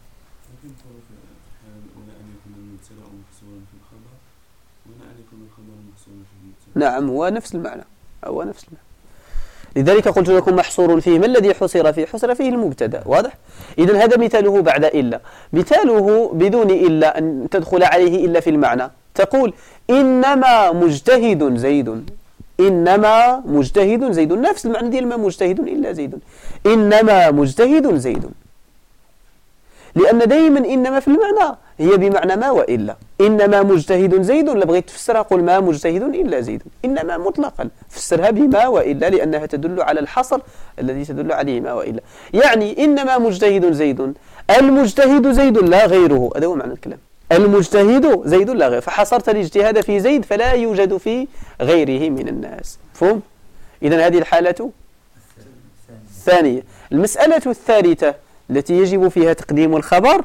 نعم، هو نفس المعنى، هو نفس المعنى. لذلك قلت لكم محصور فيه. ما الذي حصر فيه؟ حصر فيه المبتدا. واضح؟ إذن هذا مثاله بعد إلا. مثاله بدون إلا أن تدخل عليه إلا في المعنى، تقول إنما مجتهد زيد، إنما مجتهد زيد، نفس المعنى ديال ما مجتهد إلا زيد، إنما مجتهد زيد. لأن دائما إنما في المعنى هي بمعنى ما وإلا. إنما مجتهد زيد لبغيت تفسرها قل ما مجتهد إلا زيد، إنما مطلقا فسرها بما وإلا لأنها تدل على الحصر الذي تدل عليه ما وإلا. يعني إنما مجتهد زيد، المجتهد زيد لا غيره، هذا هو معنى الكلام. المجتهد زيد لا غيره، فحصرت الاجتهاد في زيد فلا يوجد في غيره من الناس. مفهوم؟ إذن هذه الحالة الثانية. المسألة الثالثة التي يجب فيها تقديم الخبر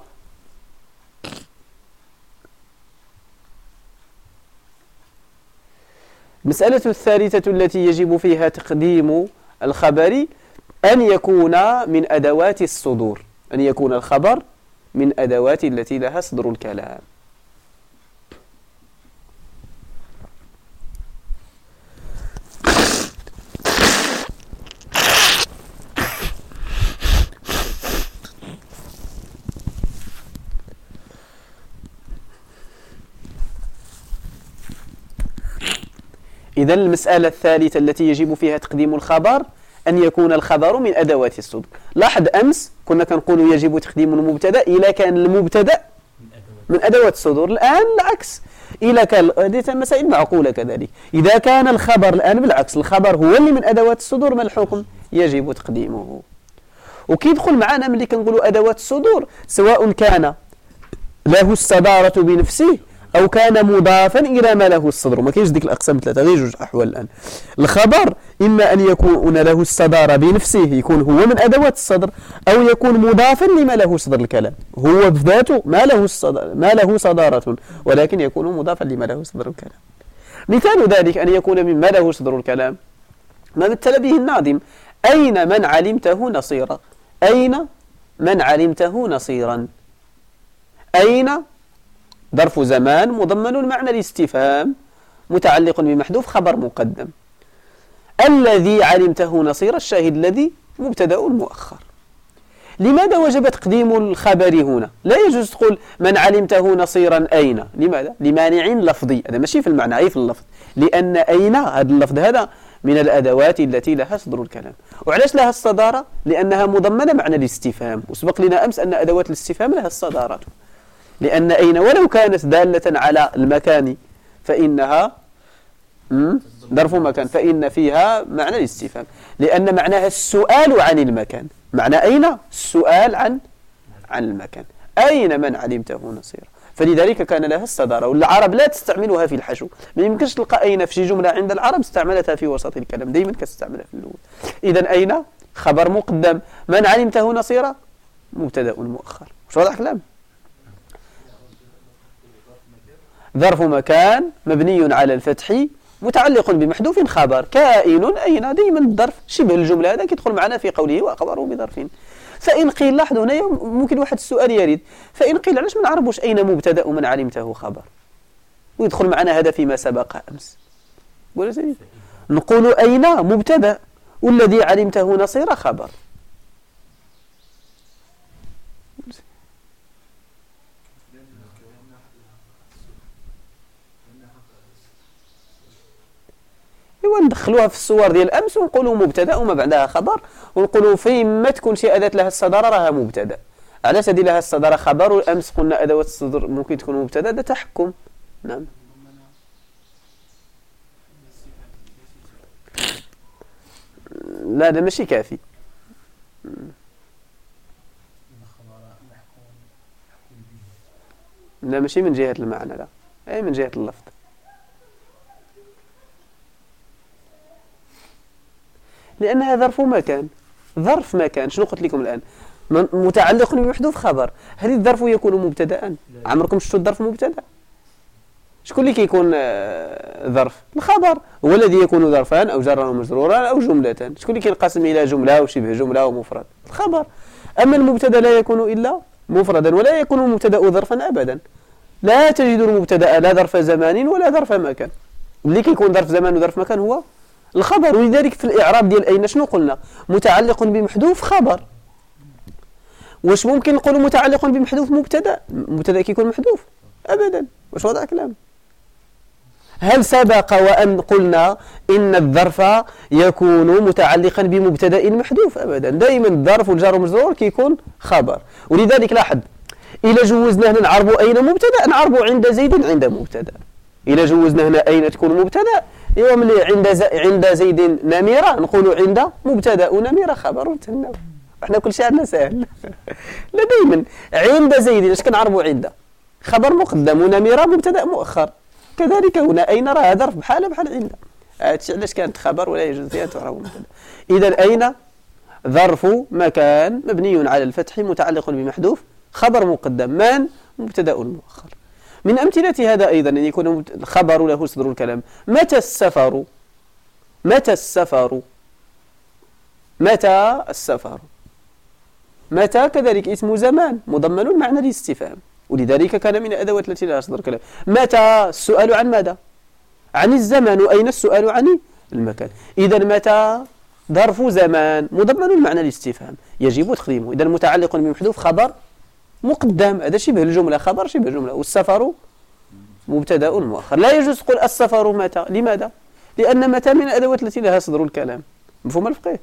المسألة الثالثة التي يجب فيها تقديم الخبر أن يكون من أدوات الصدور، أن يكون الخبر من أدوات التي لها صدر الكلام. إذن المسألة الثالثة التي يجب فيها تقديم الخبر أن يكون الخبر من أدوات الصدر. لاحظ أمس كنا كنقول يجب تقديم المبتدأ إذا كان المبتدأ من أدوات الصدور، الآن العكس. إذا كان مسائل معقولة كذلك، إذا كان الخبر الآن بالعكس، الخبر هو اللي من أدوات الصدور، ما الحكم؟ يجب تقديمه. وكي يدخل معنا ملي كنقولوا أدوات الصدور سواء كان له الصدارة بنفسه أو كان مضافا إلى ما له الصدر، ما كاينش ديك الأقسام ثلاثة، غير جوج أحوال الآن. الخبر إما أن يكون له الصدارة بنفسه، يكون هو من أدوات الصدر، أو يكون مضافا لما له صدر الكلام، هو بذاته ما له صدارة ولكن يكون مضافا لما له صدر الكلام. مثال ذلك أن يكون مما له صدر الكلام ما مثل به الناظم: أين من علمته نصيرا، أين من علمته نصيرا. أين ظرف زمان مضمن معنى الاستفهام متعلق بمحذوف خبر مقدم. الذي علمته نصيرا، الشاهد الذي مبتدأ مؤخر. لماذا وجب تقديم الخبر هنا؟ لا يجوز تقول من علمته نصيرا أين. لماذا؟ لمانع لفظي، هذا ماشي في المعنى، أي في اللفظ، لأن أين هذا اللفظ هذا من الأدوات التي لها صدر الكلام. وعلاش لها الصدارة؟ لأنها مضمنة معنى الاستفهام، وسبق لنا أمس أن أدوات الاستفهام لها الصدارة، لأن أين ولو كانت دالة على المكان فإنها ظرف مكان، فإن فيها معنى الاستفهام، لأن معناها السؤال عن المكان. معنى أين؟ السؤال عن المكان. أين من علمته نصيرا؟ فلذلك كان لها الصدارة، والعرب لا تستعملها في الحشو. ما يمكنش تلقى أين في شي جملة عند العرب استعملتها في وسط الكلام، دائما كتستعملها في الأول. إذا أين خبر مقدم، من علمته نصيرا مبتدأ مؤخر. واش واضح الكلام؟ ظرف مكان مبني على الفتح متعلق بمحذوف خبر كائن أين. دائما الظرف شبه الجملة هذا كيدخل معنا في قوله وأخبره بظرف. فإن قيل، لاحظوا هنا ممكن واحد السؤال يريد، فإن قيل علاش ما نعرفوش أين مبتدأ ومن علمته خبر، ويدخل معنا هذا فيما سبق أمس. نقول أين مبتدأ والذي علمته نصير خبر. وندخلوها في الصور ديال الأمس ونقولوا مبتدأ وما بعدها خبر، ونقولوا فيما تكون شي أداة لها الصدارة راها مبتدأ. علاش هذه لها الصدارة خبر، والأمس قلنا أدوات الصدر ممكن تكون مبتدأ؟ ده تحكم. نعم. لا ده ماشي كافي. لا ماشي من جهة المعنى، لا أي من جهة اللفظ. لأنها ظرف مكان. ظرف مكان شنو قلت لكم الآن؟ متعلق بمحذوف خبر. هل الظرف يكون مبتدأ؟ عمركم شفتوا الظرف مبتدأ؟ شكون اللي كيكون ظرف؟ الخبر هو الذي يكون ظرفا أو جرا ومجرورا أو جملة. شكون اللي كينقسم إلى جملة وشبه جملة ومفرد؟ الخبر. أما المبتدأ لا يكون إلا مفردا، ولا يكون المبتدأ ظرفا أبدا. لا تجد المبتدأ لا ظرف زمان ولا ظرف مكان. اللي كيكون ظرف زمان وظرف مكان هو الخبر. ولذلك في الإعراب ديال أين شنو قلنا؟ متعلق بمحذوف خبر. واش ممكن نقولوا متعلق بمحذوف مبتدأ؟ مبتدأ كيكون محذوف؟ أبدا. واش وضع كلام؟ هل سبق وأن قلنا إن الظرف يكون متعلقا بمبتدأ محذوف؟ أبدا. دائما الظرف والجار والمجرور كيكون خبر. ولذلك لاحظ، إلا جوزنا هنا نعربوا أين مبتدأ، نعربوا عند زيد عند مبتدأ. إلا جوزنا هنا أين تكون مبتدأ، يوم اللي عند زيد نميرة نقولوا عند مبتدأ ونميرة خبر وتهناو. احنا كل شيء عندنا سهل. لا دائما عند زيد اش كنعربوا عند خبر مقدم ونميرة مبتدأ مؤخر. كذلك هنا أين راه ظرف بحال عند. هادشي علاش كانت خبر ولا يجوز فيها تعرب مبتدأ. إذا أين ظرف مكان مبني على الفتح متعلق بمحذوف خبر مقدم من مبتدأ مؤخر. من أمثلة هذا أيضا أن يكون الخبر له صدر الكلام. متى السفر؟ متى السفر؟ متى السفر؟ متى كذلك اسم زمان مضمن معنى الاستفهام، ولذلك كان من الأدوات التي لها صدر الكلام. متى السؤال عن ماذا؟ عن الزمان. وأين السؤال عن المكان. إذا متى ظرف زمان مضمن معنى الاستفهام يجب تقديمه. إذا متعلق بمحذوف خبر مقدم، هذا شبه الجملة خبر شبه الجملة. والسفر مبتدأ مؤخر. لا يجوز تقول السفر متى. لماذا؟ لأن متى من الأدوات التي لها صدر الكلام. مفهوم الفقه؟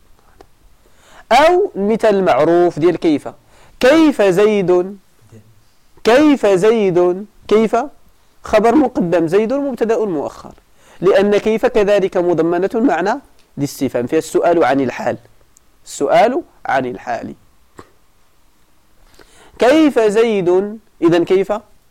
أو المثال المعروف ديال كيف. كيف زيد؟ كيف زيد؟ كيف خبر مقدم، زيد مبتدأ مؤخر. لأن كيف كذلك مضمنة معنى الاستفهام، فيها السؤال عن الحال. السؤال عن الحال. كيف زيد؟ إذن كيف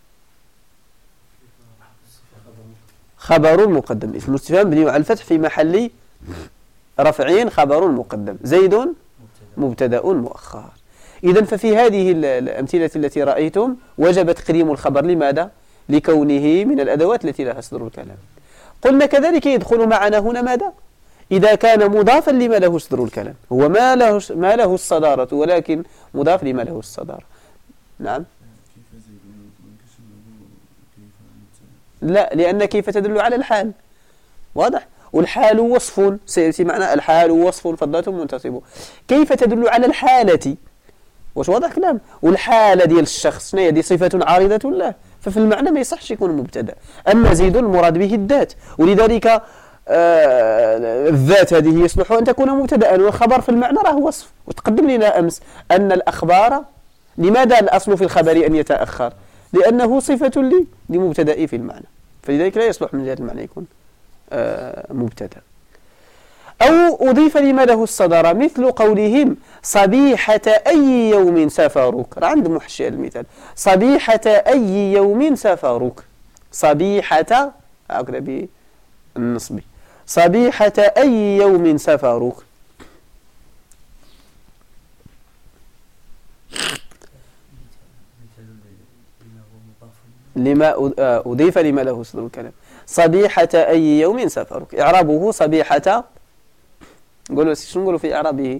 خبر مقدم، اسم الاستفهام مبني على الفتح في محل رفع خبر مقدم، زيد مبتدأ مؤخر. إذن ففي هذه الأمثلة التي رأيتم وجب تقديم الخبر. لماذا؟ لكونه من الأدوات التي لها صدر الكلام. قلنا كذلك يدخل معنا هنا ماذا؟ إذا كان مضافا لما له صدر الكلام، هو ما له الصدارة ولكن مضاف لما له الصدارة. نعم. لا، لأن كيف تدل على الحال، واضح. والحال وصف، سيأتي معنا الحال وصف فضلة منتصب. كيف تدل على الحالة، واش واضح كلام. والحالة ديال الشخص هي دي صفة عارضة له، ففي المعنى ما يصحش يكون مبتدا. أما زيد المراد به الذات، ولذلك الذات هذه يصلح أن تكون مبتدا، والخبر في المعنى راه وصف. وتقدم لنا أمس أن الأخبار لماذا الأصل في الخبر أن يتأخر؟ لأنه صفة لمبتدأ في المعنى، فلذلك لا يصلح من جهة المعنى يكون مبتدأ. أو أضيف لما له الصدر مثل قولهم صبيحة أي يوم سفرك. عند محشي المثال صبيحة أي يوم سفرك. صبيحة هكذا بالنصب صبيحة أي يوم سفرك. لما أضيف لما له صدر الكلام. صبيحة أي يوم سفرك. إعرابه صبيحة قولوا شنو نقولوا في إعرابه؟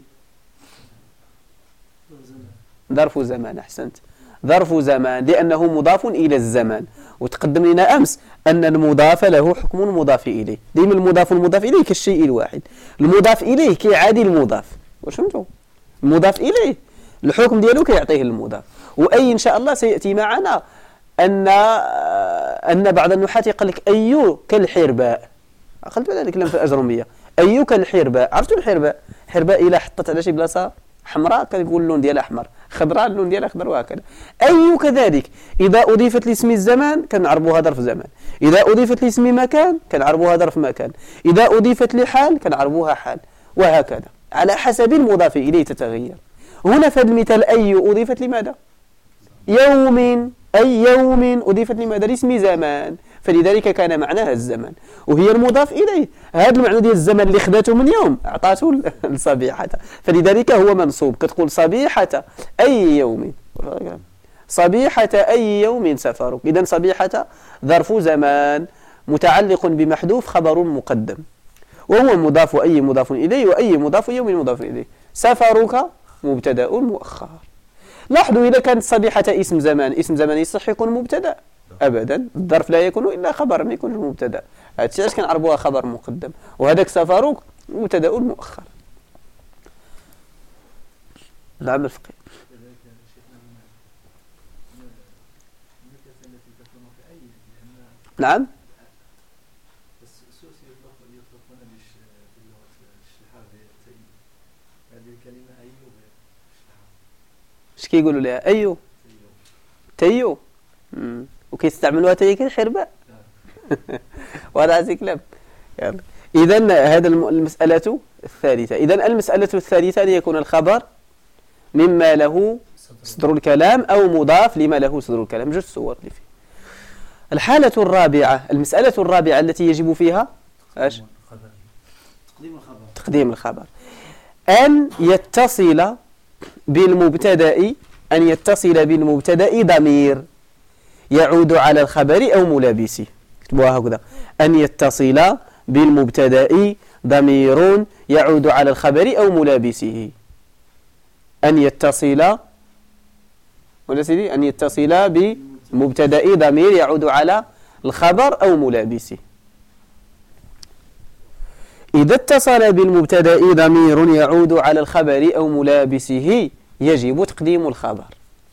ظرف زمان. أحسنت، ظرف زمان لأنه مضاف إلى الزمان. وتقدم لنا أمس أن المضاف له حكم المضاف إليه. دائما المضاف والمضاف إليه كالشيء الواحد. المضاف إليه كيعادي المضاف. واش فهمتوا؟ المضاف إليه الحكم ديالو كيعطيه المضاف. وأي إن شاء الله سيأتي معنا أن بعض النحاة يقول لك أي كالحرباء. أخذت بالك الكلام في الأجرمية أي كالحرباء. عرفتوا الحرباء؟ حرباء إلا حطت على شي بلاصة حمراء كنقول اللون ديالها أحمر، خضراء اللون ديالها أخضر، وهكذا. أي كذلك إذا أضيفت لاسم الزمان كنعربوها ظرف زمان، إذا أضيفت لاسم مكان كنعربوها ظرف مكان، إذا أضيفت لحال كنعربوها حال، وهكذا على حسب المضاف إليه تتغير. هنا في هذا المثال أي أضيفت لماذا؟ يوم. أي يوم أضيفت لماذا؟ لاسم زمان، فلذلك كان معناها الزمان وهي المضاف إليه. هذا المعنى ديال الزمان اللي خداته من يوم أعطاته الصبيحة، فلذلك هو منصوب. كتقول صبيحة أي يوم، صبيحة أي يوم سفرك. إذن صبيحة ظرف زمان متعلق بمحذوف خبر مقدم، وهو مضاف أي مضاف إليه، وأي مضاف يوم مضاف إليه. سفرك مبتدأ مؤخر. لاحظوا إذا كانت صبيحة اسم زمان، اسم زمان يصح يكون مبتدأ؟ أبدا. الظرف لا يكون إلا خبر، ما يكونش مبتدأ. هادشي علاش كنعربوها خبر مقدم، وهذاك سفرك مبتدأ مؤخر. نعم الفقيه. نعم. اش كيقولوا لها؟ أيو تيو. وكيستعملوها تي كالحرباء. وهذا عزيز كلام. إذن هذا المسألة الثالثة. إذن المسألة الثالثة أن يكون الخبر مما له صدر الكلام أو مضاف لما له صدر الكلام. جوج صور اللي فيه. الحالة الرابعة، المسألة الرابعة التي يجب فيها ايش؟ تقديم الخبر. أن يتصل بالمبتدأ ضمير يعود على الخبر أو ملابسه. اكتبوها هكذا. أن يتصل بالمبتدأ ضمير يعود على الخبر أو ملابسه. أن يتصل ولا سيدي؟ أن يتصل بمبتدأ ضمير يعود على الخبر أو ملابسه. إذا اتصل بالمبتدأ ضمير يعود على الخبر أو ملابسه يجب تقديم الخبر.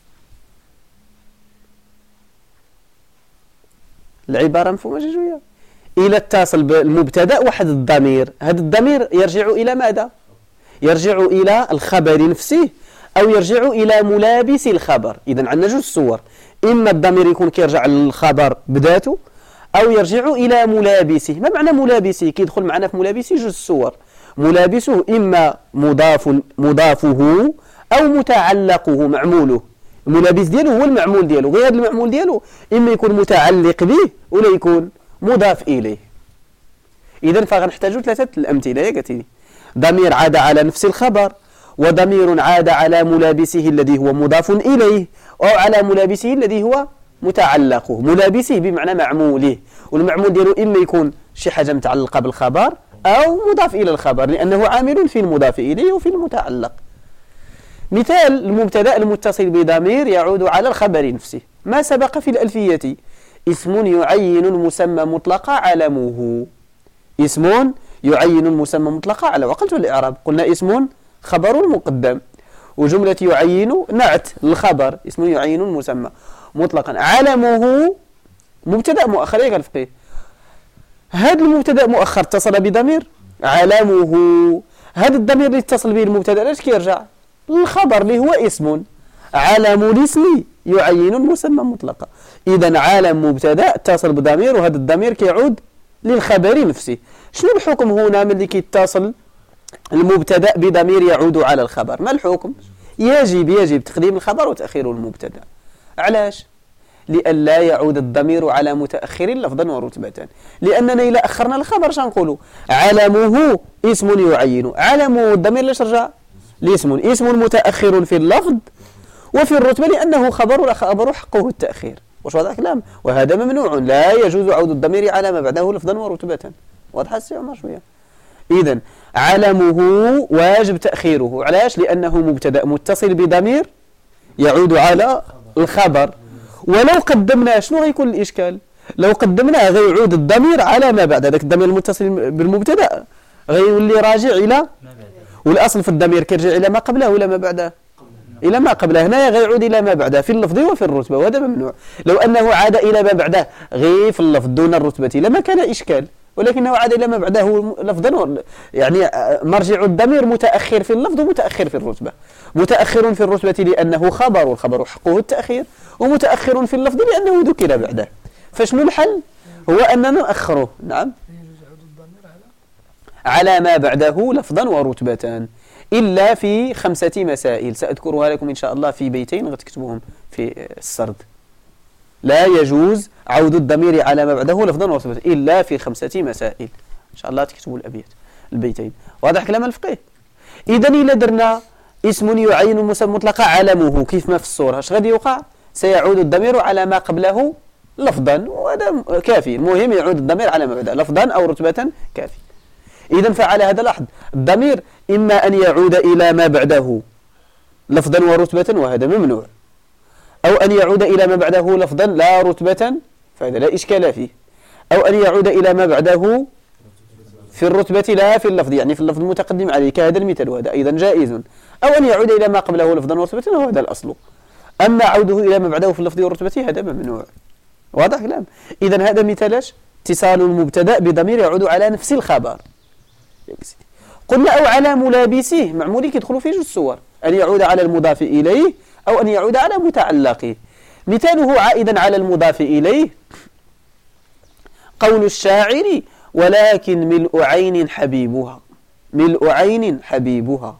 العبارة مفهومة شوية؟ إذا اتصل بالمبتدأ واحد الضمير، هذا الضمير يرجع إلى ماذا؟ يرجع إلى الخبر نفسه أو يرجع إلى ملابس الخبر. إذن عندنا جوج صور، إما الضمير يكون كيرجع للخبر بذاته أو يرجع إلى ملابسه. ما معنى ملابسه؟ كيدخل معنا في ملابسه جوج صور. ملابسه إما مضافه أو متعلقه معموله. الملابس ديالو هو المعمول ديالو، غير هذا المعمول ديالو إما يكون متعلق به ولا يكون مضاف إليه. إذن فغنحتاجوا ثلاثة الأمثلة. يا قتيلي ضمير عاد على نفس الخبر، وضمير عاد على ملابسه الذي هو مضاف إليه، أو على ملابسه الذي هو متعلقه. ملابسه بمعنى معموله، والمعمول ديالو إما يكون شي حاجة متعلقة بالخبر أو مضاف إلى الخبر، لأنه عامل في المضاف إليه وفي المتعلق. مثال المبتدأ المتصل بضمير يعود على الخبر نفسه. ما سبق في الألفية: اسم يعين المسمى مطلق علمه. اسم يعين المسمى مطلق علمه. وقلت الإعراب قلنا اسم خبر مقدم، وجملة يعين نعت للخبر. اسم يعين المسمى مطلقا. علمه مبتدأ مؤخر. يا الفقيه هذا المبتدأ مؤخر اتصل بضمير علمه. هذا الضمير اللي اتصل به المبتدأ لاش كيرجع؟ الخبر اللي هو اسم. علم الاسم يعين المسمى مطلقا. إذا عالم مبتدأ اتصل بضمير، وهذا الضمير كيعود للخبر نفسه. شنو الحكم هنا ملي كيتصل المبتدأ بضمير يعود على الخبر؟ ما الحكم؟ يجب تقديم الخبر وتأخير المبتدأ. علاش؟ لأن لا يعود الضمير على متأخر لفظا ورتبة، لأننا إلا أخرنا الخبر شنقولوا علمه اسم يعين، علمه الضمير لاش رجع؟ اسم متأخر في اللفظ وفي الرتبة لأنه خبر، والخبر حقه التأخير. واش واضح الكلام؟ وهذا ممنوع، لا يجوز عود الضمير على ما بعده لفظا ورتبة. واضح السي عمر شوية؟ إذن علمه واجب تأخيره. علاش؟ لأنه مبتدأ متصل بضمير يعود على الخبر. ولو قدمنا شنو غيكون الإشكال؟ لو قدمناه غيعود الضمير على ما بعد، هذاك الضمير المتصل بالمبتدأ غيولي راجع إلى، والأصل في الضمير كيرجع إلى ما قبله ولا ما بعده؟ إلى ما قبله. هنا غيعود إلى ما بعده في اللفظ وفي الرتبة، وهذا ممنوع. لو أنه عاد إلى ما بعده غير في اللفظ دون الرتبة لما كان إشكال، ولكنه عاد إلى ما بعده لفظا، يعني مرجع الضمير متأخر في اللفظ ومتأخر في الرتبة. متأخر في الرتبة لأنه خبر والخبر حقه التأخير، ومتأخر في اللفظ لأنه ذكر بعده. فشنو الحل؟ هو أننا نأخره. نعم، على ما بعده لفظا ورتبة، إلا في 5 مسائل سأذكرها لكم إن شاء الله في بيتين غتكتبوهم في السرد. لا يجوز عود الضمير على ما بعده لفظا ورتبة إلا في 5 مسائل. إن شاء الله تكتبوا البيتين. واضح كلام الفقيه؟ إذا إلا درنا اسم يعين مسمى مطلقة علمه كيف ما في الصورة، اش غادي يوقع؟ سيعود الضمير على ما قبله لفظا، وهذا كافي. المهم يعود الضمير على ما بعده لفظا أو رتبة كافي. إذا فعلى هذا لاحظ، الضمير إما أن يعود إلى ما بعده لفظا ورتبة وهذا ممنوع، أو أن يعود إلى ما بعده لفظا لا رتبة فهذا لا إشكال فيه، أو أن يعود إلى ما بعده في الرتبة لا في اللفظ، يعني في اللفظ المتقدم عليه كهذا المثال، وهذا أيضا جائز، أو أن يعود إلى ما قبله لفظا ورتبة وهذا الأصل. أما عوده إلى ما بعده في اللفظ والرتبة هذا ممنوع. واضح كلام؟ إذا هذا مثالاش اتصال المبتدأ بضمير يعود على نفس الخبر. قلنا أو على ملابسيه، معمولي كيدخلوا في جوج صور، أن يعود على المضاف إليه أو أن يعود على متعلقه. مثاله عائدا على المضاف إليه قول الشاعر ولكن ملء عين حبيبها، ملء عين حبيبها،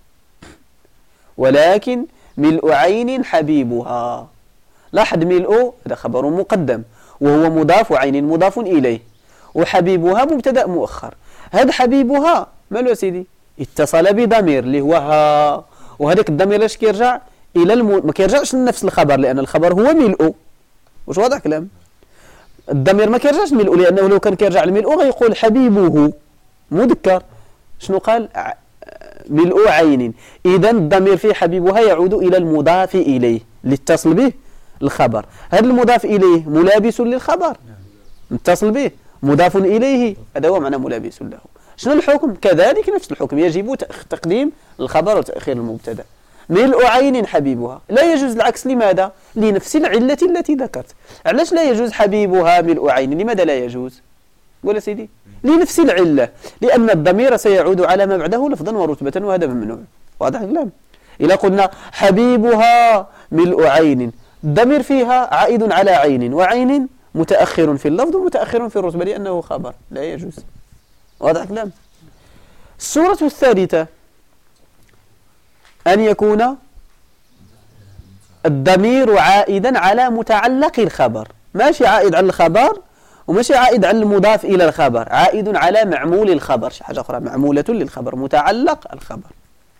ولكن ملء عين حبيبها. لاحظ ملء هذا خبر مقدم وهو مضاف عين مضاف إليه، وحبيبها مبتدأ مؤخر. هذا حبيبها مالو سيدي؟ اتصل بضمير اللي هو ها، وهذاك الضمير لاش كيرجع الى ما كيرجعش لنفس الخبر لان الخبر هو ملء. واش واضح كلام؟ الضمير ما كيرجعش ملء، لانه لو كان كيرجع لملء غيقول حبيبه مذكر. شنو قال؟ ملء عين. اذا الضمير في حبيبها يعود الى المضاف اليه اللي اتصل به الخبر. هذا المضاف اليه ملابس للخبر متصل به، مضاف اليه، هذا هو معنى ملابس له. شنو الحكم؟ كذلك نفس الحكم، يجب تقديم الخبر وتأخير المبتدا. ملء عين حبيبها لا يجوز العكس. لماذا؟ لنفس العلة التي ذكرت. علاش لا يجوز حبيبها ملء عين؟ لماذا لا يجوز؟ قول سيدي لنفس العلة، لأن الضمير سيعود على ما بعده لفظا ورتبة وهذا ممنوع. واضح الكلام؟ إذا قلنا حبيبها ملء عين، الضمير فيها عائد على عين، وعين متأخر في اللفظ ومتأخر في الرتبة لأنه خبر، لا يجوز. واضح الكلام؟ الصورة الثالثة أن يكون الضمير عائدا على متعلق الخبر، ماشي عائد على الخبر وماشي عائد على المضاف إلى الخبر، عائد على معمول الخبر، شي حاجة أخرى معمولة للخبر، متعلق الخبر.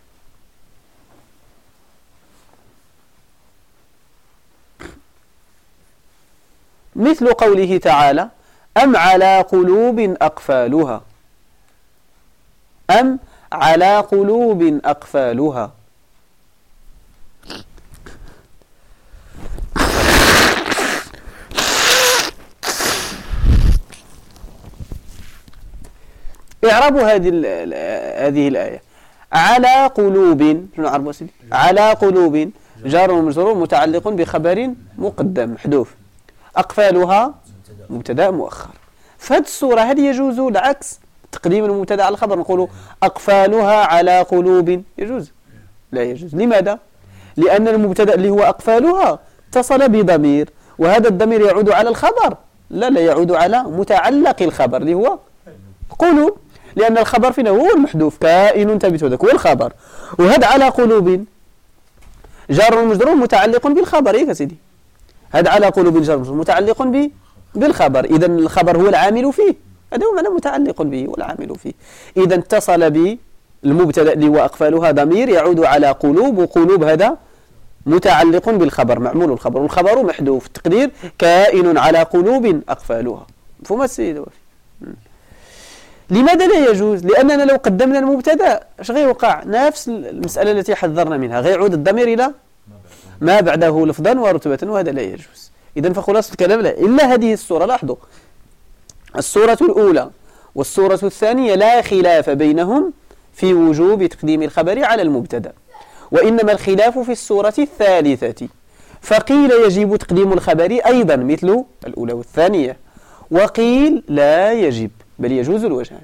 مثل قوله تعالى أم على قلوب أقفالها، أم على قلوب أقفالها. اعربوا هذه الآية. على قلوب، شنو عربوا سيدي؟ على قلوب جار ومجرور متعلق بخبر مقدم محذوف، أقفالها مبتدأ مؤخر. فهذه الصورة هل يجوز العكس؟ تقديم المبتدأ على الخبر، نقول أقفالها على قلوب، يجوز؟ لا يجوز. لماذا؟ لأن المبتدأ اللي هو أقفالها اتصل بضمير، وهذا الضمير يعود على الخبر لا يعود على متعلق الخبر اللي هو قلوب، لأن الخبر فينا هو المحذوف كائن ثابت هذاك هو الخبر، وهذا على قلوب جار ومجرور متعلق بالخبر ياك سيدي، هذا على قلوب جار ومجرور متعلق بالخبر، إذا الخبر هو العامل فيه، هذا هو معنى متعلق به والعامل فيه. إذا اتصل بالمبتدأ اللي هو أقفالها ضمير يعود على قلوب، وقلوب هذا متعلق بالخبر معمول الخبر، والخبر محذوف التقدير كائن على قلوب أقفالها. مفهوم السيد وفي؟ لماذا لا يجوز؟ لأننا لو قدمنا المبتدأ اش غيوقع؟ نفس المسألة التي حذرنا منها، غيعود الضمير إلى ما بعده لفظا ورتبة، وهذا لا يجوز. إذن فخلاصة الكلام لا، إلا هذه الصورة. لاحظوا الصورة الأولى والصورة الثانية لا خلاف بينهم في وجوب تقديم الخبر على المبتدأ، وإنما الخلاف في الصورة الثالثة، فقيل يجب تقديم الخبر أيضا مثل الأولى والثانية، وقيل لا يجب بل يجوز الوجهان.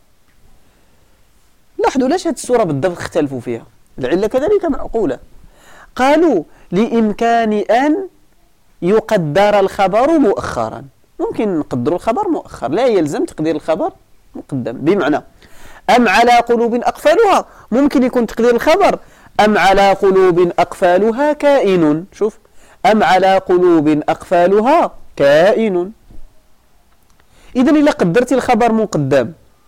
لاحظوا ليش هذه الصورة بالضبط اختلفوا فيها، العلة كذلك معقولة. قالوا لإمكان أن يقدر الخبر مؤخرا، ممكن نقدر الخبر مؤخر، لا يلزم تقدير الخبر مقدم. بمعنى أم على قلوب أقفالها، ممكن يكون تقدير الخبر أم على قلوب أقفالها كائن. شوف أم على قلوب أقفالها كائن. إذا إذا قدرت الخبر مقدم،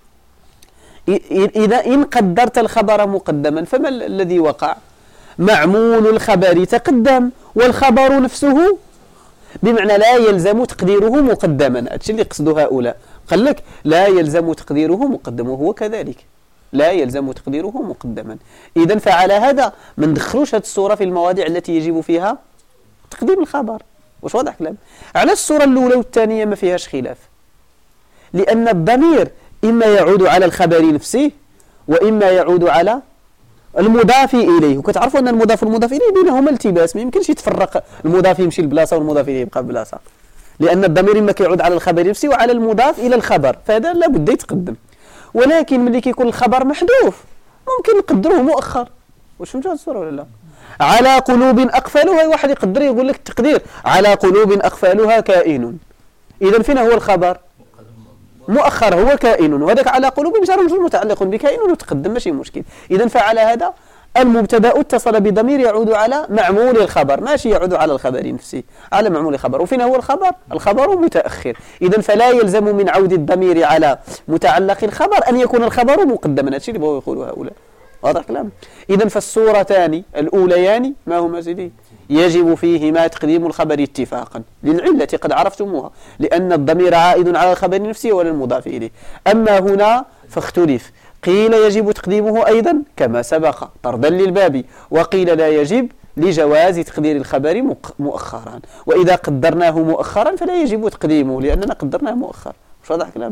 إذا إن قدرت الخبر مقدما فما الذي وقع؟ معمول الخبر تقدم والخبر نفسه، بمعنى لا يلزم تقديره مقدما. هذا اللي قصده هؤلاء، قال لك لا يلزم تقديره مقدما، وهو كذلك لا يلزم تقديره مقدما. إذن فعلى هذا ما ندخلوش هذه الصورة في المواضيع التي يجب فيها تقديم الخبر. واش واضح كلام؟ على الصورة الأولى والثانية ما فيهاش خلاف، لأن الضمير إما يعود على الخبر نفسه وإما يعود على المضاف إليه، وكتعرفوا أن المضاف والمضاف إليه بينهما التباس، ما يمكنش يتفرق المضاف يمشي لبلاصة والمضاف إليه يبقى ببلاصة، لأن الضمير إما كيعود على الخبر نفسه وعلى المضاف إلى الخبر، فهذا لا بد يتقدم. ولكن ملي كيكون الخبر محذوف ممكن نقدروه مؤخر. واش فهمتوا هذه الصورة ولا لا؟ على قلوب أقفالها، واحد يقدر يقول لك التقدير على قلوب أقفالها كائن، إذا فين هو الخبر؟ مؤخر هو كائن، وهذاك على قلوب جار ومجرور متعلق بكائن وتقدم ماشي مشكل. إذا فعلى هذا المبتدأ اتصل بضمير يعود على معمول الخبر، ماشي يعود على الخبر نفسه، على معمول الخبر، وفين هو الخبر؟ الخبر متأخر. إذا فلا يلزم من عود الضمير على متعلق الخبر أن يكون الخبر مقدما. هذا الشيء اللي بغوا يقولوا هؤلاء، واضح الكلام؟ إذا فالصورتان الأوليان ما هما سيدي؟ يجب فيهما تقديم الخبر اتفاقا للعلة قد عرفتموها، لأن الضمير عائد على الخبر نفسه ولا المضاف إليه. أما هنا فاختلف، قيل يجب تقديمه أيضا كما سبق طردا للباب، وقيل لا يجب لجواز تقدير الخبر مؤخرا، وإذا قدرناه مؤخرا فلا يجب تقديمه لأننا قدرناه مؤخر. مش واضح كلام؟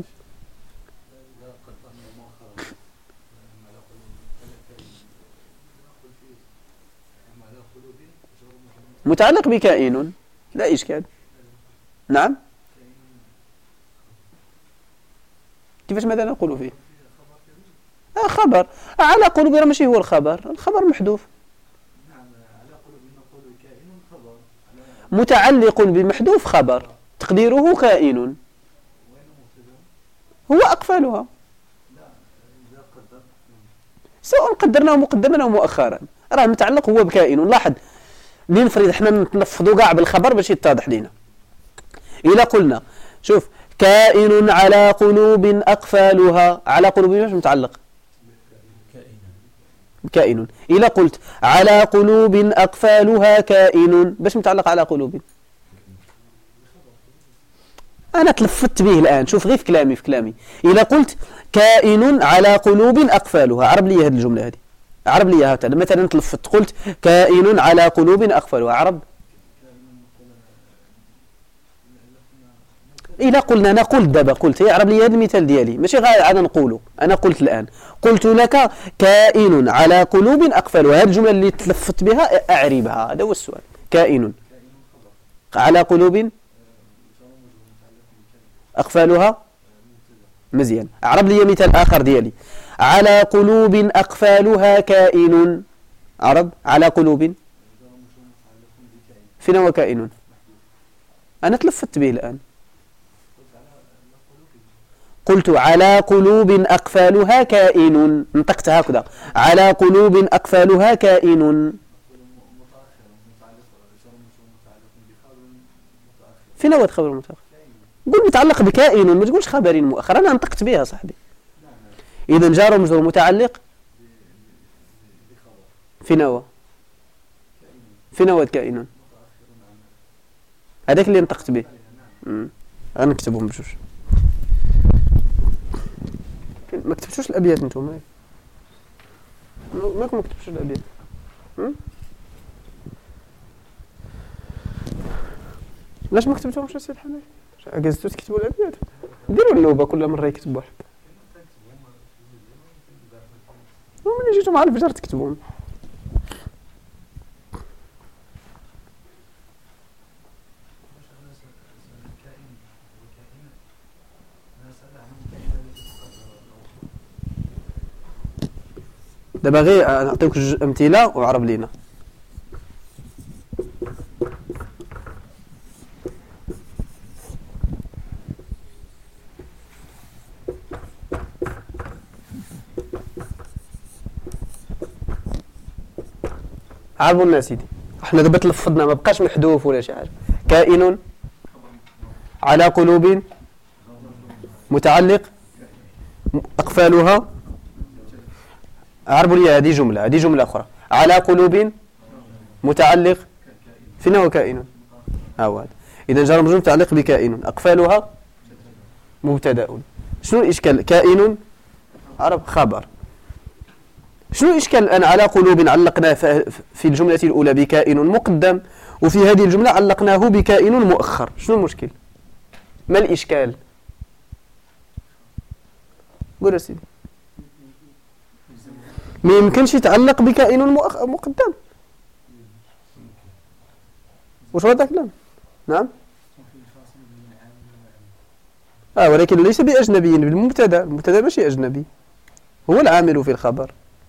متعلق بكائن لا إشكال. نعم، كيفاش ماذا نقول فيه؟ خبر على قلوب ماشي هو الخبر، الخبر محذوف. متعلق بمحذوف خبر تقديره كائن، هو أقفالها، سواء قدرناه مقدما أو مؤخرا راه متعلق هو بكائن. لاحظ لنفرض احنا نتلفظوا كاع بالخبر باش يتضح لينا. إلا قلنا شوف كائن على قلوب أقفالها، على قلوب باش متعلق كائن. إلا قلت على قلوب أقفالها كائن باش متعلق على قلوب؟ أنا تلفت به الآن، شوف غير في كلامي. إلا قلت كائن على قلوب أقفالها، عرب لي هذه الجملة هذه، عرب لي هذا مثلا تلفت قلت كائن على قلوب أقفالها، عرب. إلا قلنا أنا قلت دابا قلت هي عرب لي هذا المثال ديالي ماشي غير عاد نقوله. أنا قلت الآن قلت لك كائن على قلوب أقفالها، هذه الجملة اللي تلفت بها أعربها، هذا هو السؤال. كائن على قلوب أقفالها، مزيان. عرب لي مثال آخر ديالي على قلوب أقفالها كائن، عرب على قلوب فين هو كائن؟ أنا تلفت به الآن قلت على قلوب أقفالها كائن، نطقت هكذا على قلوب أقفالها كائن. فين هو خبر متأخر؟ قل متعلق بكائن، ما تقولش خبر مؤخر. أنا نطقت بها صاحبي. إذا جار ومجرور متعلق فين هو؟ فين هو كائن؟ هذاك اللي نطقت به. غنكتبهم بجوج. ما كتبتوش الأبيات نتوما؟ ماكم ما كتبتوش الأبيات؟ علاش ما كتبتوهمش السيد حميد؟ عجزتوا تكتبوا الأبيات؟ ديروا النوبة كل مرة يكتب واحد. ومن جيتوا مع الفجر تكتبوهم. دابا غير نعطيوك جوج أمثلة وعرب لينا. عربوا لنا سيدي. احنا دابا تلفظنا، ما بقاش محذوف ولا شي حاجه. كائن على قلوب متعلق أقفالها. عربوا لي هذه جملة أخرى. على قلوب متعلق فين هو كائن؟ هذا. إذا جار مجرور متعلق بكائن، أقفالها مبتدأ. شنو الإشكال؟ كائن عرب خبر. شنو الإشكال الآن؟ على قلوب علقنا في الجملة الأولى بكائن مقدم، وفي هذه الجملة علقناه بكائن مؤخر. شنو المشكل؟ ما الإشكال؟ قول سيدي. ما يمكنش يتعلق بكائن مقدم. وش هذا الكلام؟ نعم. ولكن ليس بأجنبي بالمبتدا. المبتدا ماشي أجنبي، هو العامل في الخبر.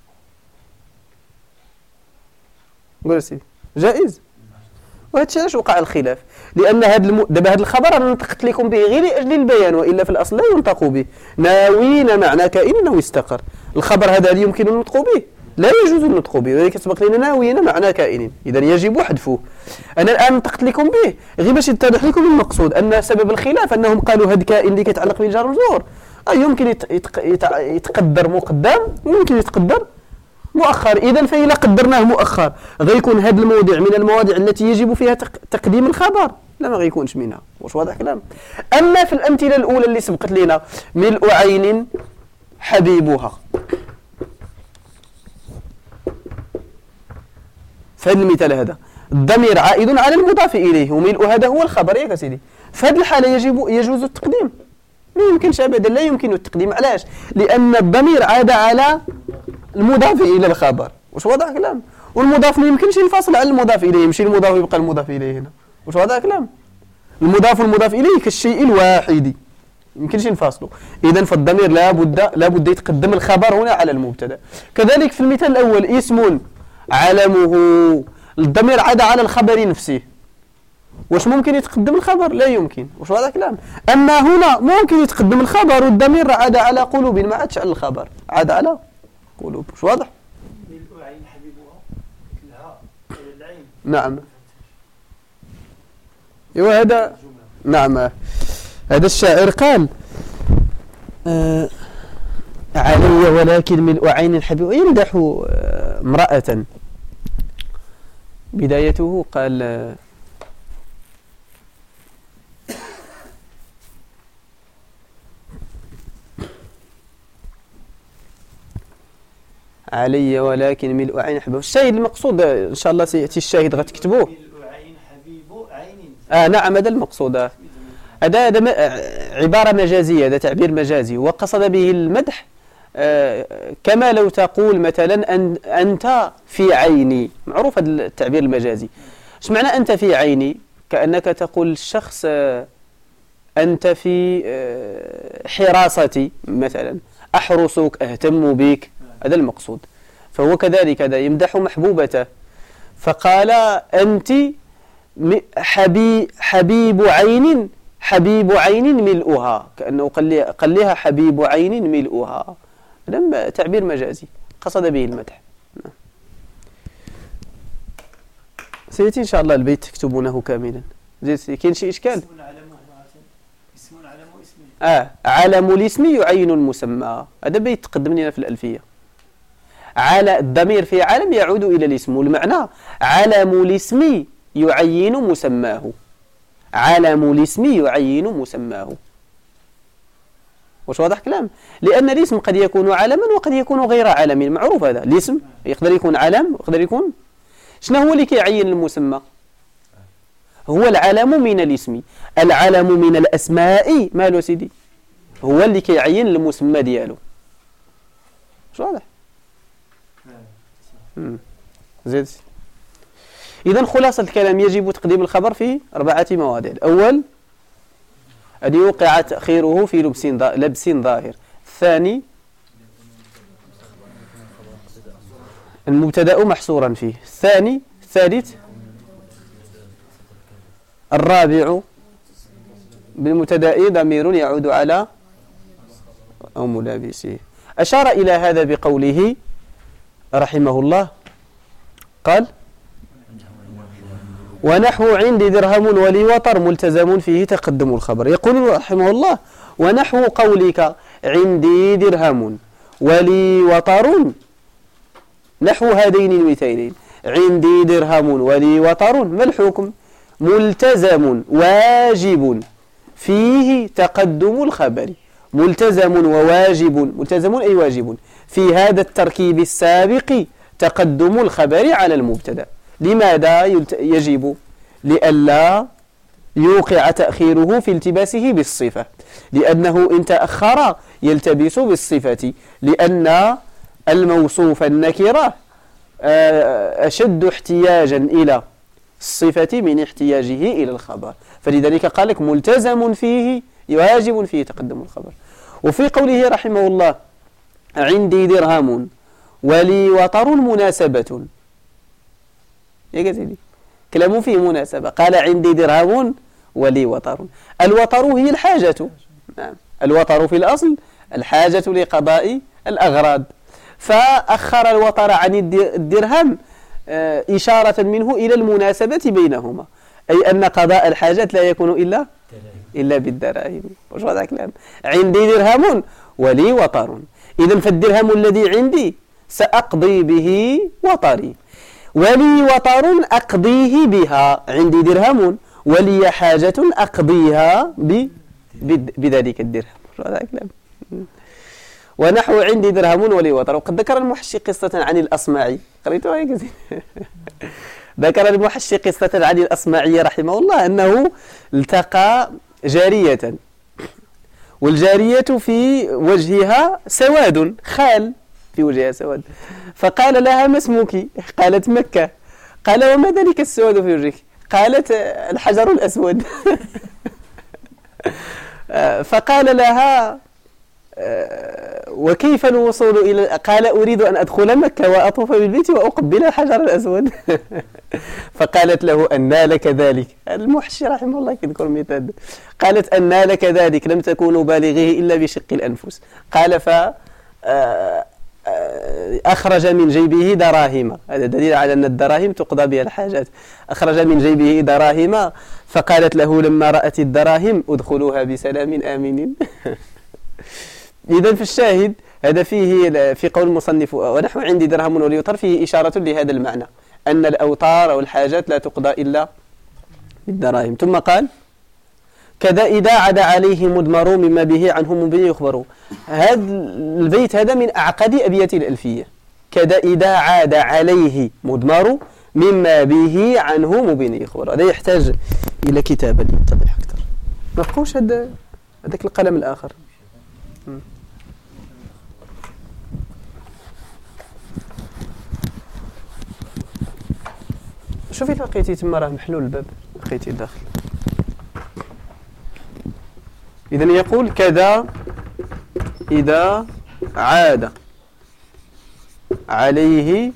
قول سيدي. جائز. وهذا الشيء علاش وقع الخلاف؟ لأن دابا هذا الخبر أنا نطقت لكم به غير لأجل البيان، وإلا في الأصل لا ينطق به. ناوين معنى كائن أنه يستقر. الخبر هذا هل يمكن النطق به؟ لا يجوز النطق به، ولذلك سبق لنا ناوين معنى كائن، إذا يجب حذفه. أنا الآن نطقت لكم به غير باش يتضح لكم المقصود، أن سبب الخلاف أنهم قالوا هذا كائن اللي كيتعلق بالجار والمجرور يمكن يتقدر مقدم ويمكن يتقدر مؤخر. إذا فإذا قدرناه مؤخر غيكون هذا الموضع من المواضع التي يجب فيها تقديم الخبر؟ لا، ما غيكونش منها. واش واضح كلام؟ أما في الأمثلة الأولى اللي سبقت لنا، ملء عين حبيبها، فهذا المثال هذا الضمير عائد على المضاف إليه، وملء هذا هو الخبر ياك سيدي. في هذه الحالة يجوز التقديم. ما يمكنش أبدا، لا يمكن التقديم. علاش؟ لأن الضمير عاد على المضاف إلى الخبر. واش واضح كلام؟ والمضاف ما يمكنش ينفصل عن المضاف إليه، يمشي المضاف ويبقى المضاف إليه هنا. واش واضح كلام؟ المضاف والمضاف إليه كالشيء الواحد، يمكنش ينفصلوا. إذا فالضمير لابد يتقدم الخبر هنا على المبتدا. كذلك في المثال الأول اسم علمه، الضمير عاد على الخبر نفسه. واش ممكن يتقدم الخبر؟ لا يمكن. واش هذا كلام؟ اما هنا ممكن يتقدم الخبر والضمير عاد على قلوب، ما عادش على الخبر، عاد على قلوب. واش واضح؟ العين حبيبها كلها العين. نعم. ايوا هذا نعم. هذا الشاعر قال علي ولكن ملء عين حبيب، يمدح امرأة. بدايته قال علي ولكن ملء عين حبيب. الشاهد المقصود إن شاء الله سيأتي الشاهد غتكتبوه. ملء عين حبيب عين. نعم، هذا المقصود. هذا عبارة مجازية، هذا تعبير مجازي، وقصد به المدح. كما لو تقول مثلا أنت في عيني، معروف هذا التعبير المجازي. ايش معنى أنت في عيني؟ كأنك تقول الشخص أنت في حراستي مثلا، أحرسك، أهتم بك، هذا المقصود. فهو كذلك هذا يمدح محبوبته، فقال أنت حبيب عين حبيب عين ملؤها، كأنه قال لها حبيب عين ملؤها، هذا تعبير مجازي قصد به المدح. سيأتي إن شاء الله البيت تكتبونه كاملا. كاين شي إشكال؟ اسم علم واسم. علم الاسم يعين المسمى، هذا بيت تقدم لنا في الألفية. على الضمير في علم يعود إلى الاسم، والمعنى علم الاسم يعين مسماه، علم الاسم يعين مسماه. واش واضح كلام؟ لأن الاسم قد يكون علما وقد يكون غير علم، معروف هذا. الاسم يقدر يكون علم ويقدر يكون، شنو هو اللي كيعين المسمى؟ هو العلم من الاسم. العلم من الأسماء مالو سيدي هو اللي كيعين المسمى ديالو. واش واضح؟ زيد. إذن خلاصة الكلام يجب تقديم الخبر في 4 مواضع. الأول أن يوقع تأخيره في لبس ظاهر. الثاني المبتدأ محصورا فيه. الثالث الرابع بالمبتدأ ضمير يعود على أو ملابسه. أشار إلى هذا بقوله رحمه الله، قال ونحو عندي درهم ولي وطر ملتزم فيه تقدم الخبر. يقول رحمه الله ونحو قولك عندي درهم ولي وطر، نحو هذين المثالين عندي درهم ولي وطر، ما الحكم؟ ملتزم واجب فيه تقدم الخبر. ملتزم وواجب، ملتزم أي واجب، في هذا التركيب السابق تقدم الخبر على المبتدأ. لماذا يجب؟ لئلا يوقع تأخيره في التباسه بالصفة، لأنه إن تأخر يلتبس بالصفة، لأن الموصوف النكرة أشد احتياجا إلى الصفة من احتياجه إلى الخبر، فلذلك قال لك ملتزم فيه واجب فيه تقدم الخبر. وفي قوله رحمه الله عندي درهم ولي وطر مناسبة، يا سيدي كلامه فيه مناسبة. قال عندي درهم ولي وطر، الوطر هي الحاجة. نعم، الوطر في الأصل الحاجة لقضاء الأغراض، فأخر الوطر عن الدرهم إشارة منه إلى المناسبة بينهما، أي أن قضاء الحاجات لا يكون إلا بالدراهم. وش هذا كلام؟ عندي درهم ولي وطر، إذن فالدرهم الذي عندي سأقضي به وطري، ولي وطر أقضيه بها. عندي درهم ولي حاجة أقضيها بذلك الدرهم. وش هذا كلام؟ ونحو عندي درهم ولي وطر. وقد ذكر المحشي قصة عن الأصمعي، قريتوها يا كزين؟ ذكر المحشي قصة عن الأصمعي رحمه الله أنه التقى جارية، والجارية في وجهها سواد، خال في وجهها سواد، فقال لها ما اسمك؟ قالت مكة. قال وما ذلك السواد في وجهك؟ قالت الحجر الأسود. فقال لها وكيف الوصول إلى؟ قال أريد أن أدخل مكة وأطوف بالبيت وأقبل الحجر الأسود. فقالت له أنى لك ذلك؟ المحشي رحمه الله يذكر مثال، قالت أنى لك ذلك؟ لم تكونوا بالغيه إلا بشق الأنفس. قال أخرج من جيبه دراهم، هذا دليل على أن الدراهم تقضى بها الحاجات. أخرج من جيبه دراهم فقالت له لما رأت الدراهم ادخلوها بسلام آمنين. إذن في الشاهد هذا فيه في قول المصنف ونحو عندي درهم ولي وطر فيه إشارة لهذا المعنى، أن الأوطار أو الحاجات لا تقضى إلا بالدراهم. ثم قال كذا إذا عاد عليه مدمر مما به عنه مبين يخبر. هذا البيت هذا من أعقد أبيات الألفية. كذا إذا عاد عليه مدمر مما به عنه مبين يخبر، هذا يحتاج إلى كتابة ليتضح أكثر. ما بقوش هذاك القلم الآخر. شوفي لقيتي تما راه محلول الباب، لقيتي داخل. إذن يقول كذا إذا عاد عليه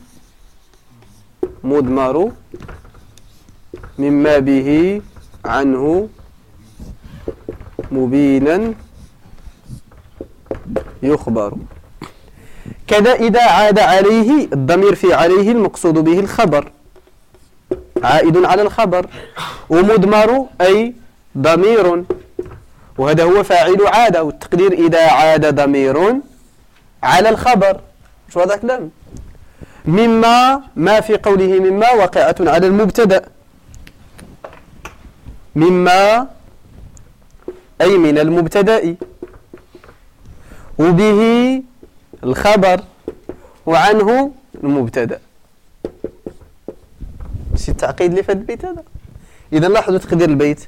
مدمر مما به عنه مبينا يخبر. كذا إذا عاد عليه الضمير في عليه المقصود به الخبر عائد على الخبر، ومضمر أي ضمير، وهذا هو فاعل عاد، والتقدير إذا عاد ضمير على الخبر. شو هذا كلام؟ مما ما في قوله مما واقعة على المبتدأ، مما أي من المبتدأ، وبه الخبر، وعنه المبتدأ. شي التعقيد اللي في هذا البيت هذا. إذا لاحظوا تقدير البيت.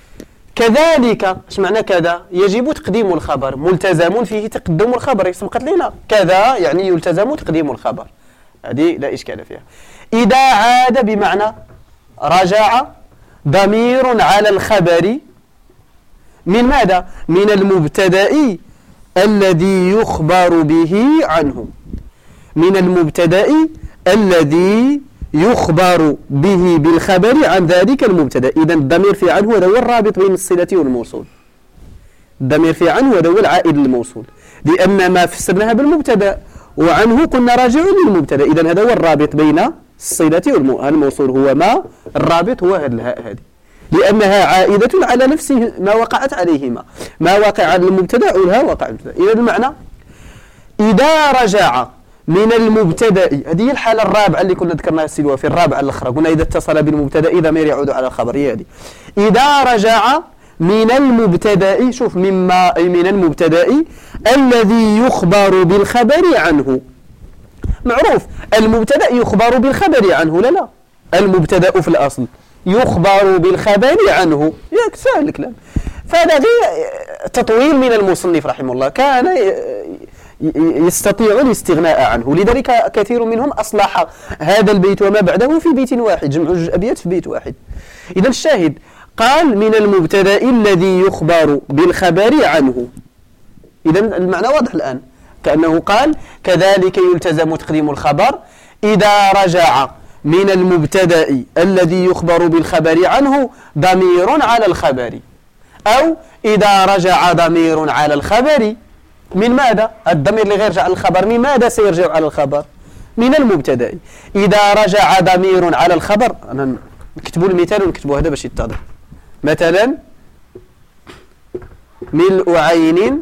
كذلك اش معنى كذا؟ يجب تقديم الخبر، ملتزم فيه تقدم الخبر. سبقت لنا كذا يعني يلتزم تقديم الخبر، هذه لا إشكال فيها. إذا عاد بمعنى رجع ضمير على الخبر من ماذا؟ من المبتدأ الذي يخبر به عنه، من المبتدأ الذي يخبر به بالخبر عن ذلك المبتدأ. إذن الضمير في عنه هذا هو الرابط بين الصلة والموصول، الضمير في عنه هذا هو العائد للموصول، لأن ما فسرناها بالمبتدأ وعنه كنا راجع للمبتدأ. إذن هذا هو الرابط بين الصلة والموصول، هو ما الرابط هو هذا الهاء هذه، لأنها عائدة على نفس ما وقعت عليهما، ما وقع على المبتدأ والها وقع على المبتدأ. إذا المعنى إذا رجع من المبتدأ، هذه هي الحالة الرابعة اللي كنا ذكرناها السلوى في الرابعة الأخرى، قلنا إذا اتصل بالمبتدأ ضمير يعود على الخبر، هي هذه. إذا رجع من المبتدأ، شوف مما أي من المبتدأ الذي يخبر بالخبر عنه. معروف المبتدأ يخبر بالخبر عنه، لا المبتدأ في الأصل يخبر بالخبر عنه، ياك سهل الكلام. فهذا غير تطويل من المصنف رحمه الله، كان يستطيع الاستغناء عنه، لذلك كثير منهم أصلح هذا البيت وما بعده في بيت واحد، جمعوا أبيات في بيت واحد. إذا الشاهد قال من المبتدأ الذي يخبر بالخبر عنه. إذا المعنى واضح الآن، كأنه قال كذلك يلتزم تقديم الخبر إذا رجع من المبتدأ الذي يخبر بالخبر عنه ضمير على الخبر، أو إذا رجع ضمير على الخبر من ماذا؟ الضمير اللي غير رجع على الخبر من ماذا سيرجع على الخبر؟ من المبتدأ. إذا رجع ضمير على الخبر، أنا نكتبوا المثال ونكتبوا هذا باش يتضح. مثلا ملء عين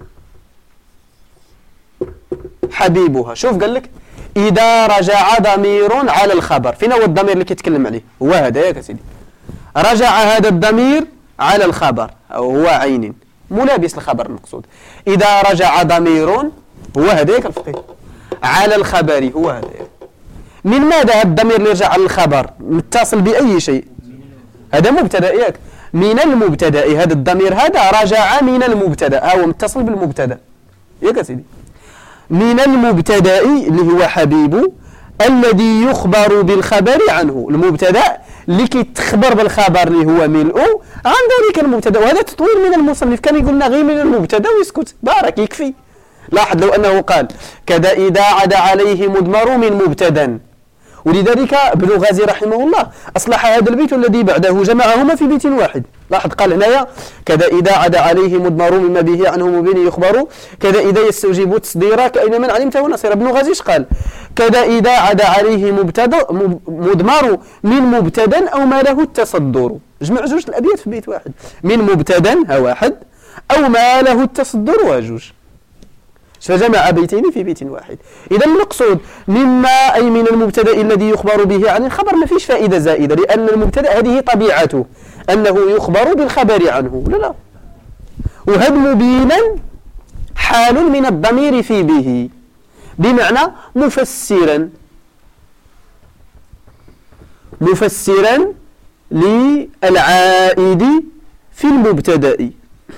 حبيبها، شوف قال لك إذا رجع ضمير على الخبر، فين هو الضمير اللي كيتكلم عليه؟ هو هذا ياك سيدي. رجع هذا الضمير على الخبر أو هو عين ملابس الخبر المقصود. إذا رجع ضمير هو هذا ياك الفقيه على الخبر، هو هذا ياك. من ماذا هذا الضمير اللي رجع على الخبر؟ متصل بأي شيء؟ هذا مبتدأ ياك، من المبتدأ. هذا الضمير هذا رجع من المبتدأ، هو متصل بالمبتدأ ياك سيدي. من المبتدأ اللي هو حبيب الذي يخبر بالخبر عنه، المبتدأ اللي كيتخبر بالخبر اللي هو ملء عن ذلك المبتدأ. وهذا تطويل من المصنف، كان يقولنا غير من المبتدأ ويسكت، بارك يكفي. لاحظ لو أنه قال كذا إذا عاد عليه مضمر من مبتدأ، ولذلك ابن غازي رحمه الله أصلح هذا البيت الذي بعده جمعهما في بيت واحد. لاحظ قال هنايا كذا إذا عاد عليه مضمر مما به عنه مبين يخبر، كذا إذا يستوجب تصديرا كأين من علمته نصير. ابن غازي قال كذا إذا عاد عليه مضمر من مبتدا أو ما له التصدر. جمع جوج الأبيات في بيت واحد، من مبتدا ها واحد أو ما له التصدر وجوج، فجمع بيتين في بيت واحد. إذا المقصود مما أي من المبتدأ الذي يخبر به عن الخبر، ما فيش فائدة زائدة، لأن المبتدأ هذه طبيعته أنه يخبر بالخبر عنه، لا وهذا مبينا حال من الضمير في به، بمعنى مفسرا للعائد في المبتدأ.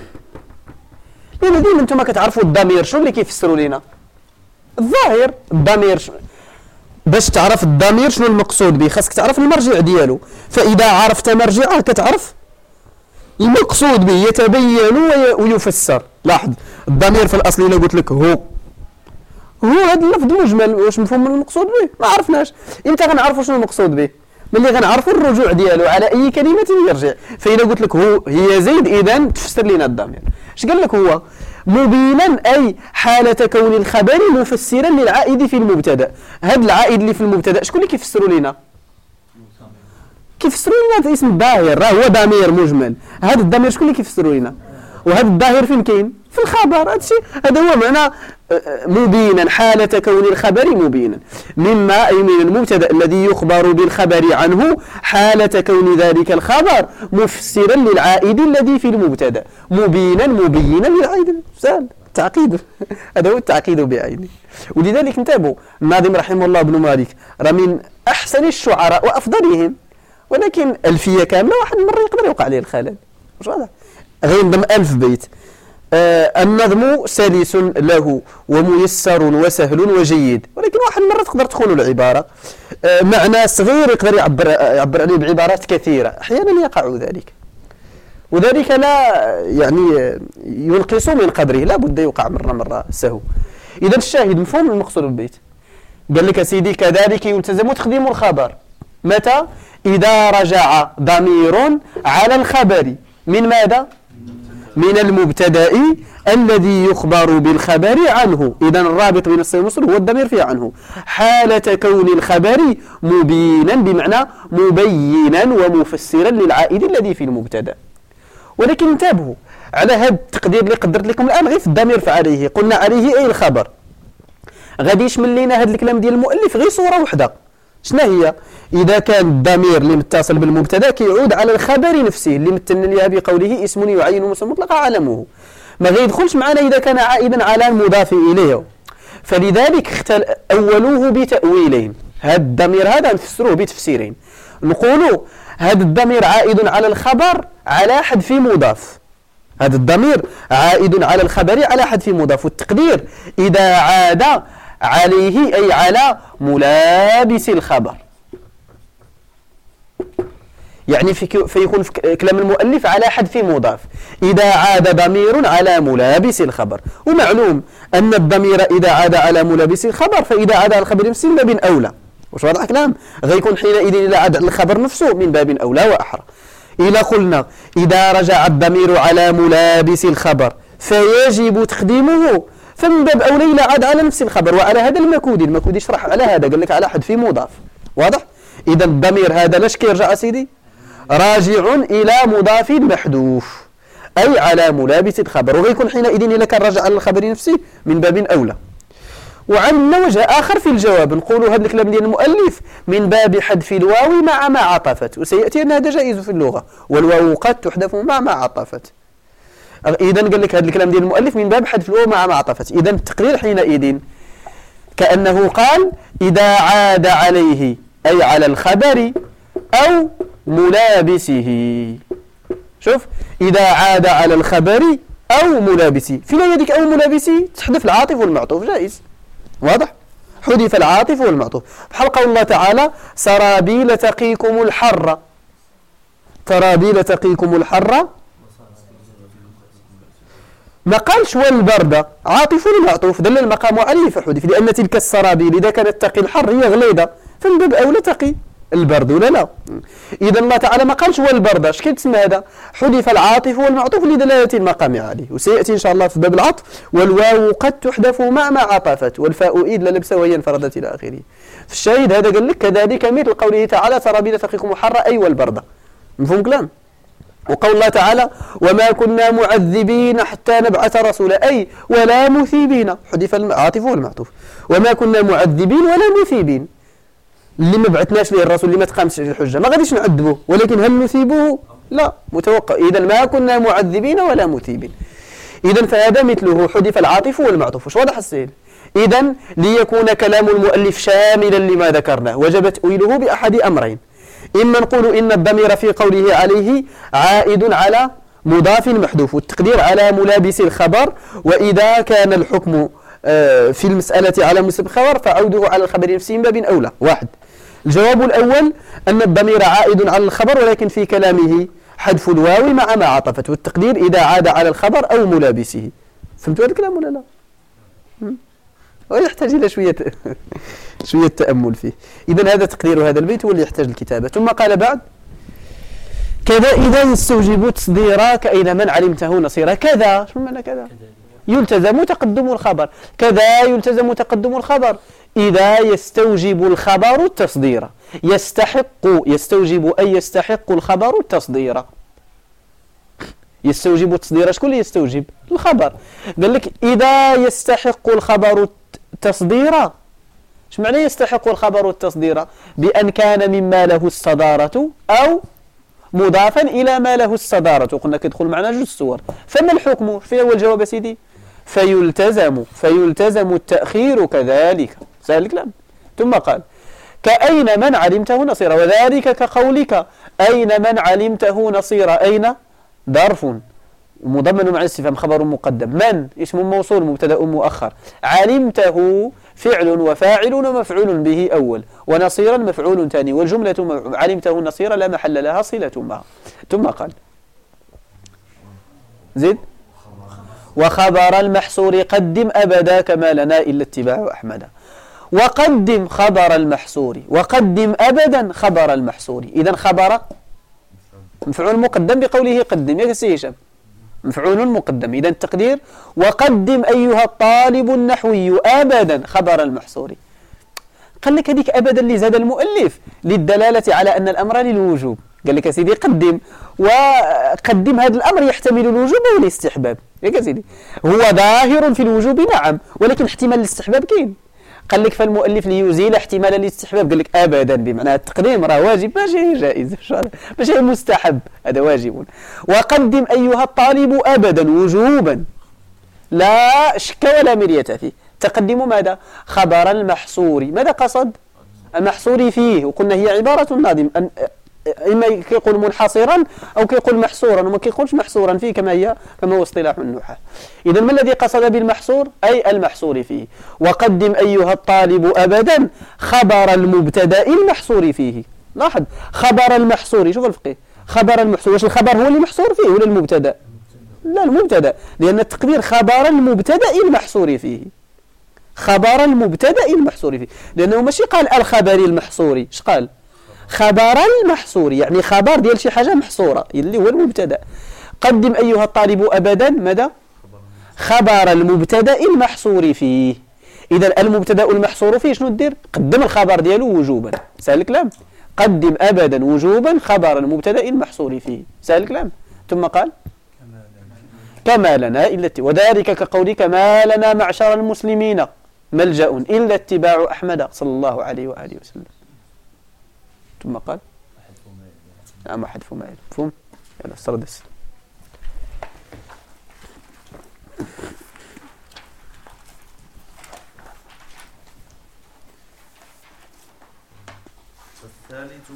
لأن ديما انتم كتعرفوا الضمير شو اللي كيفسروا لنا؟ الظاهر. الضمير باش تعرف الضمير شنو المقصود به خاصك تعرف المرجع ديالو، فإذا عرفت مرجعه كتعرف المقصود به، يتبين ويفسر. لاحظ الضمير في الأصل إلا قلت لك هو هذا اللفظ مجمل، واش مفهوم من المقصود به؟ ما عرفناش. امتى غنعرفوا شنو المقصود به؟ ملي غنعرفوا الرجوع ديالو على اي كلمه يرجع. فاذا قلت لك هي زيد اذا تفسر لنا الضمير. اش قال لك؟ هو مبينا اي حاله كون الخبر مفسرا للعائد في المبتدا. هذا العائد اللي في المبتدا شكون اللي كيفسروا لنا؟ كيفسروا لنا اسم الظاهر، راه هو ضمير مجمل. هذا الضمير شكون اللي كيفسروا لنا؟ وهذا الظاهر فين كاين؟ في الخبر. هذا هو معنى مبينا حالة كون الخبر مبينا، مما أي من المبتدأ الذي يخبر بالخبر عنه حالة كون ذلك الخبر مفسرا للعائد الذي في المبتدأ، مبينا للعائد. سهل التعقيد. هذا هو التعقيد بعينه. ولذلك انتبهوا، الناظم رحمه الله بن مالك راه من أحسن الشعراء وأفضلهم، ولكن ألفية كاملة واحد مرة يقدر يوقع عليه الخلل. مش واضح؟ غينضم 1000 بيت. النظم سلس له وميسر وسهل وجيد، ولكن واحد مرة تقدر تخون العبارة. معنى صغير يقدر يعبر عليه بعبارات كثيرة، أحيانا يقع ذلك، وذلك لا يعني ينقص من قدره، لا بد يوقع مرة سهو. إذا الشاهد مفهوم المقصود بالبيت. قال لك سيدي كذلك يلتزم تقديم الخبر متى؟ إذا رجع ضمير على الخبر من ماذا؟ من المبتدأ الذي يخبر بالخبر عنه. إذن الرابط بين الصيغة والمصدر هو الضمير في عنه، حالة كون الخبر مبينا بمعنى مبينا ومفسرا للعائد الذي في المبتدأ. ولكن انتبهوا على هذا التقدير اللي قدرت لكم الآن غير في الضمير فعليه، قلنا عليه أي الخبر. غادي يشمل لنا هذا الكلام ديال المؤلف غير صورة وحدة. شنو هي؟ إذا كان الضمير اللي متصل بالمبتدا كيعود على الخبر نفسه اللي مثلنا لها بقوله اسم يعين مسمى مطلق علمه، ما غيدخلش معنا إذا كان عائدا على المضاف إليه. فلذلك أولوه بتأويلين. هذا الضمير هذا نفسروه بتفسيرين. نقولوا هذا الضمير عائد على الخبر على حذف مضاف، هذا الضمير عائد على الخبر على حذف مضاف، والتقدير إذا عاد عليه أي على ملابس الخبر. يعني فيكون في كلام المؤلف على حذف مضاف إذا عاد ضمير على ملابس الخبر. ومعلوم أن الضمير إذا عاد على ملابس الخبر فإذا عاد على الخبر نفسه من باب أولى. وش واضح كلام؟ غيكون حينئذ إذا عاد على الخبر نفسه من باب أولى وأحرى. إذا قلنا إذا رجع الضمير على ملابس الخبر فيجب تقديمه، فمن باب أولى إلى عاد على نفس الخبر. وعلى هذا المكودي يشرح على هذا، قال لك على حذف مضاف. واضح؟ إذا الضمير هذا لاش كيرجع سيدي؟ راجع إلى مضاف محذوف أي على ملابس الخبر، وغيكون حينئذ إذا كان رجع على الخبر نفسه من باب أولى. وعندنا وجه آخر في الجواب، نقولوا هذا الكلام ديال المؤلف من باب حذف الواو مع ما عطفت، وسيأتي أن هذا جائز في اللغة، والواو قد تحذف مع ما عطفت. إذا قال لك هذا الكلام ديال المؤلف من باب حذف الواو مع ما عطفت. إذا التقرير حينئذ كأنه قال إذا عاد عليه أي على الخبر أو ملابسه. شوف، إذا عاد على الخبر أو ملابسه، فين يدك أو ملابسه؟ تحذف العاطف والمعطوف، جائز. واضح؟ حذف العاطف والمعطوف، بحال قول الله تعالى سرابيل تقيكم الحر، سرابيل تقيكم الحر، ما قالش والبرد، عاطف والمعطوف دل المقام عليه فحذف، لأن تلك السرابيل إذا كانت تقي الحر هي غليظة فمن باب أولى تقي البرد ولا لا. إذا الله تعالى ما قالش والبرد، اش كيتسمى هذا؟ حذف العاطف والمعطوف لدلالة المقام عليه، وسيأتي إن شاء الله في باب العطف والواو قد تحذف مع ما عطفت والفاء إذ لا لبس وهي انفردت إلى آخره. في الشاهد هذا قال لك كذلك مثل قوله تعالى سرابيل تقيكم الحر أي والبرد. مفهوم كلام؟ وقول الله تعالى وما كنا معذبين حتى نبعث رسولا أي ولا مثيبين، حذف العاطف والمعطوف، وما كنا معذبين ولا مثيبين، اللي ما بعثناش ليه الرسول اللي ما تقامش الحجة ما غاديش نعذبوه، ولكن هل نثيبه؟ لا، متوقع. إذا ما كنا معذبين ولا مثيبين. إذا فهذا مثله حذف العاطف والمعطوف. وش واضح السيد؟ إذا ليكون كلام المؤلف شاملا لما ذكرناه وجب تأويله بأحد أمرين، إما نقول إن الضمير في قوله عليه عائد على مضاف محذوف والتقدير على ملابس الخبر، وإذا كان الحكم في المسألة على مسبب الخبر فعوده على الخبر نفسه من باب أولى. واحد. الجواب الأول أن الضمير عائد على الخبر ولكن في كلامه حذف الواو مع ما عطفت والتقدير إذا عاد على الخبر أو ملابسه. فهمتوا هذا الكلام ولا لا؟ ويحتاج إلى شوية شوية التأمل فيه. إذن هذا تقدير هذا البيت هو اللي يحتاج الكتابة. ثم قال بعد كذا إذا يستوجب تصديرا كأين من علمته نصيرا. كذا شو معنى كذا؟ يلتزم تقدم الخبر. كذا يلتزم تقدم الخبر إذا يستوجب الخبر التصدير. يستوجب أي يستحق الخبر التصدير. يستوجب التصدير. شكون اللي يستوجب؟ الخبر. قال لك إذا يستحق الخبر التصدير. ايش معنى يستحق الخبر التصدير؟ بأن كان مما له الصدارة أو مضافا إلى ما له الصدارة. وقلنا كيدخل معنا جوج صور. فما الحكم؟ في أول جواب سيدي فيلتزم التأخير كذلك. سهل الكلام. ثم قال كأين من علمته نصيرا وذلك كقولك أين من علمته نصيرا. أين ظرف مضمن مع الاستفهام خبر مقدم. من اسم موصول مبتدأ مؤخر. علمته فعل وفاعل ومفعول به أول ونصيرا مفعول ثاني والجملة علمته نصيرا لا محل لها صلة معه. ثم قال زد وخبر المحصور قدم أبدا كما لنا إلا اتباع أحمد. وقدم خبر المحصور وقدم أبدا خبر المحصور. إذن خبر مفعول مقدم بقوله قدم يا سي هشام مفعول مقدم. إذن التقدير وقدم أيها الطالب النحوي أبدا خبر المحصور. قال لك هذيك أبدا اللي زاد المؤلف للدلالة على أن الأمر للوجوب. قال لك يا سيدي قدم وقدم هذا الأمر يحتمل الوجوب والاستحباب يا سيدي. هو ظاهر في الوجوب نعم ولكن احتمال الاستحباب كاين. قال لك فالمؤلف ليزيل احتمال الاستحباب قال لك أبدا بمعنى التقديم راه واجب ماشي جائز ماشي مستحب هذا واجب. وقدم أيها الطالب أبدا وجوبا لا شك ولا مرية فيه. تقدم ماذا؟ خبر المحصور. ماذا قصد؟ المحصور فيه. وقلنا هي عبارة الناظم إما كيقول منحصرا أو كيقول محصورا وما كيقولش محصورا فيه كما هو اصطلاح النحاة. إذن ما الذي قصد بالمحصور؟ أي المحصور فيه. وقدم أيها الطالب أبدا خبر المبتدأ المحصور فيه. لاحظ خبر المحصور. شوف الفقيه خبر المحصور واش الخبر هو اللي محصور فيه ولا المبتدأ؟ لا المبتدأ لأن التقدير خبر المبتدأ المحصور فيه. خبر المبتدأ المحصور فيه لأنه ماشي قال الخبر المحصور. اش قال؟ خبر المحصور يعني خبر ديال شي حاجة محصورة اللي هو المبتدأ. قدم أيها الطالب أبدا ماذا؟ خبر المبتدأ المحصور فيه. إذا المبتدأ المحصور فيه شنو دير؟ قدم الخبر ديالو وجوبا. سهل الكلام. قدم أبدا وجوبا خبر المبتدأ المحصور فيه. سهل الكلام. ثم قال كما لنا إلا وذلك كقولك ما لنا معشر المسلمين ملجأ إلا اتباع أحمد صلى الله عليه وآله وسلم. ثم قال نعم حذف ما مفهوم. يلا استردس. الثالث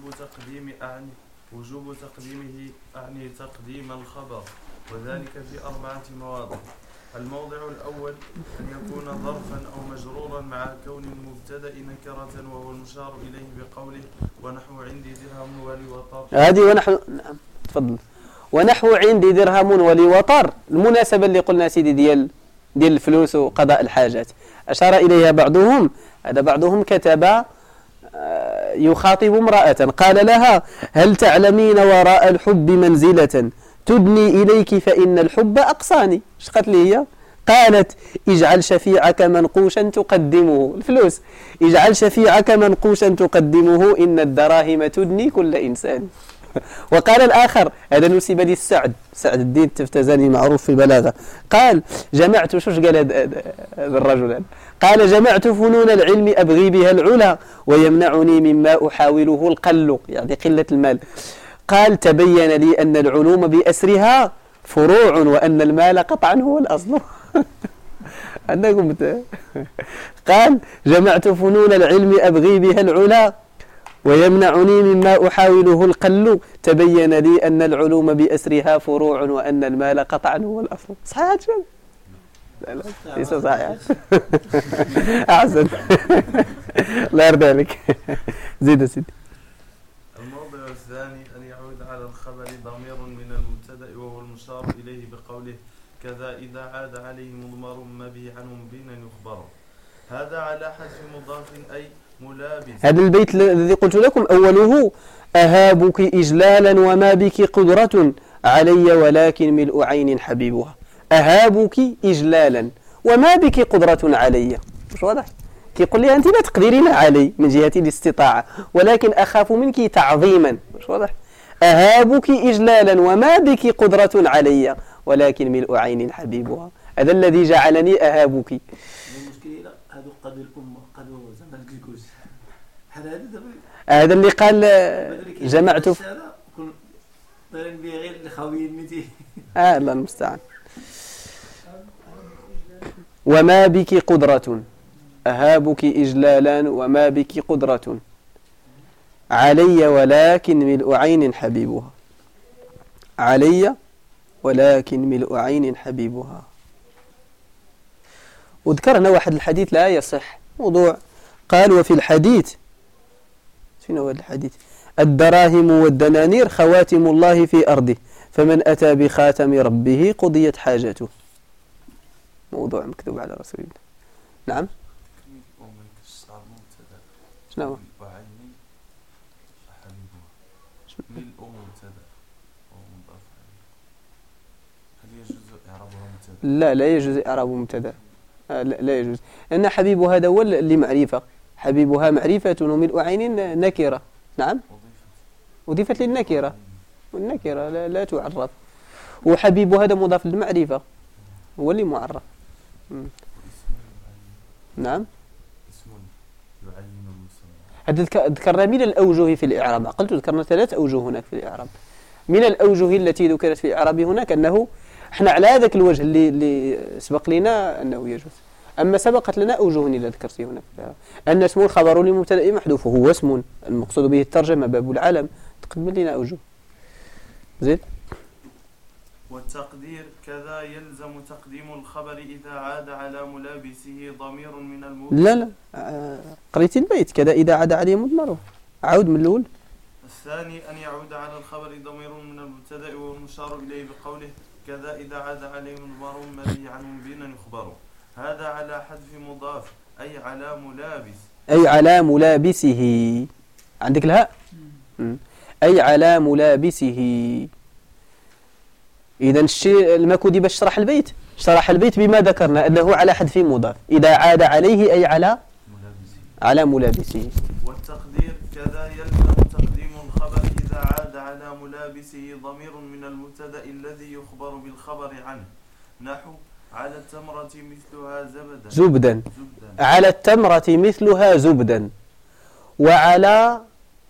وجوب تقديمه أعني تقديم الخبر وذلك في 4 مواضع. الموضع الأول أن يكون ظرفا أو مجرورا مع كون المبتدأ نكرة وهو المشار إليه بقوله ونحو عندي درهم ولي وطر. هذه ونحو نعم تفضل. ونحو عندي درهم ولي وطر المناسبة اللي قلنا سيدي ديال الفلوس وقضاء الحاجات أشار إليها بعضهم. هذا بعضهم كتب يخاطب امرأة قال لها هل تعلمين وراء الحب منزلة تدني إليك فإن الحب أقصاني. ايش قالت لي هي؟ قالت اجعل شفيعك منقوشا تقدمه الفلوس اجعل شفيعك منقوشا تقدمه إن الدراهم تدني كل إنسان. وقال الآخر هذا نسب لي سعد الدين التفتزاني معروف في البلاغة قال جمعت شوش قال هذا الرجل قال جمعت فنون العلم أبغي بها العلا ويمنعني مما أحاوله القل يعني قلة المال. قال تبين لي أن العلوم بأسرها فروع وأن المال قطعا هو الأصل. قال جمعت فنون العلم أبغي بها العلا ويمنعني مما أحاوله القل تبين لي أن العلوم بأسرها فروع وأن المال قطعا هو الأصل. صحيح شباب؟ لا ليس صحيح. أحسن. الله يرضى عليك. زيد سيدي. الموضع الثاني أن يعود على الخبر ضمير من المبتدأ وهو المشار إليه بقوله كذا إذا عاد عليه مضمر ما به عنه مبينا يخبره. هذا على حذف مضاف أي ملابس. هذا البيت الذي قلت لكم أوله أهابك إجلالا وما بك قدرة علي ولكن ملء عين حبيبها. أهابك إجلالا وما بك قدرة علي. مش واضح؟ كيقول لي أنت لا تقدرين علي من جهة الاستطاعة ولكن أخاف منك تعظيما. مش واضح؟ أهابك إجلالا وما بك قدرة علي ولكن ملء عين حبيبها. هذا الذي جعلني أهابك. المشكلة هذو قادوا الأمة قادوا زعما الكلكوز. هذا اللي قال جمعت دايرين به غير الخاويين 200. الله المستعان. وما بك قدرة أهابك إجلالا وما بك قدرة علي ولكن ملء عين حبيبها. علي ولكن ملء عين حبيبها. وذكرنا واحد الحديث لا يصح موضوع. قال وفي الحديث شنو هو الحديث؟ الدراهم والدنانير خواتم الله في أرضه فمن أتى بخاتم ربه قضيت حاجته. موضوع مكتوب على رسول الله. نعم شنو لا يجوز إعراب مبتدا. لا يجوز لأن حبيب هذا هو اللي معرفة. حبيبها معرفة وملء عين نكرة. نعم أضيفت للنكرة والنكرة لا تعرف. وحبيب هذا مضاف للمعرفة هو اللي معرف. نعم هذا ذكرنا من الأوجه في الإعراب. قلت ذكرنا 3 أوجه هناك في الإعراب. من الأوجه التي ذكرت في الإعراب هناك أنه احنا على هذاك الوجه اللي سبق لنا أنه يجوز. أما سبقت لنا أوجه اللي ذكرت هناك أن اسم الخبر لمبتدأ محذوف هو اسم المقصود به الترجمة باب العلم. تقدم لنا أوجه زين. والتقدير كذا يلزم تقديم الخبر إذا عاد على ملابسه ضمير من المبتدأ. لا قريت البيت كذا إذا عاد عليه مضمر. عود من الأول. الثاني أن يعود على الخبر ضمير من المبتدأ والمشار إليه بقوله كذا إذا عاد عليه مضمر مبني عنه مبينا يخبره. هذا على حذف مضاف أي على ملابس. أي على ملابسه. عندك الهاء أي على ملابسه. إذا الشيء المكودي باش شرح البيت بما ذكرنا أنه على حذف مضاف إذا عاد عليه أي على ملابسه. والتقدير كذا يلزم تقديم الخبر إذا عاد على ملابسه ضمير من المبتدأ الذي يخبر بالخبر عنه نحو على التمرة مثلها زبدا. على التمرة مثلها زبدا. وعلى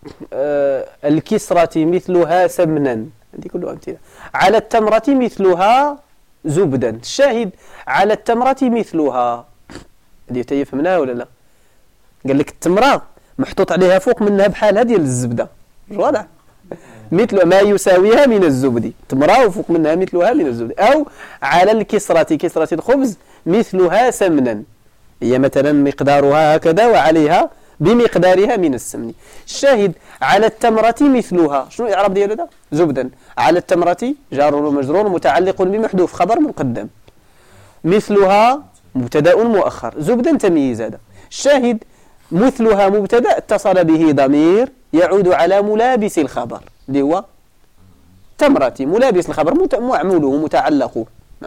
الكسرة مثلها سمنا. هذه كلها أمثلة. على التمرة مثلها زبدا. الشاهد على التمرة مثلها هذه تفهمناها ولا لا؟ قال لك التمرة محطوط عليها فوق منها بحالها ديال الزبدة. واضح؟ مثل ما يساويها من الزبد. تمرة وفوق منها مثلها من الزبد. أو على الكسرة كسرة الخبز مثلها سمنا هي مثلا مقدارها هكذا وعليها بمقدارها من السمن. الشاهد على التمرة مثلها شنو الإعراب ديال هذا؟ زبدا. على التمرة جار ومجرور متعلق بمحذوف خبر مقدم. مثلها مبتدأ مؤخر. زبدا تمييز. هذا الشاهد مثلها مبتدأ اتصل به ضمير يعود على ملابس الخبر اللي هو تمرة. ملابس الخبر معموله متعلقه.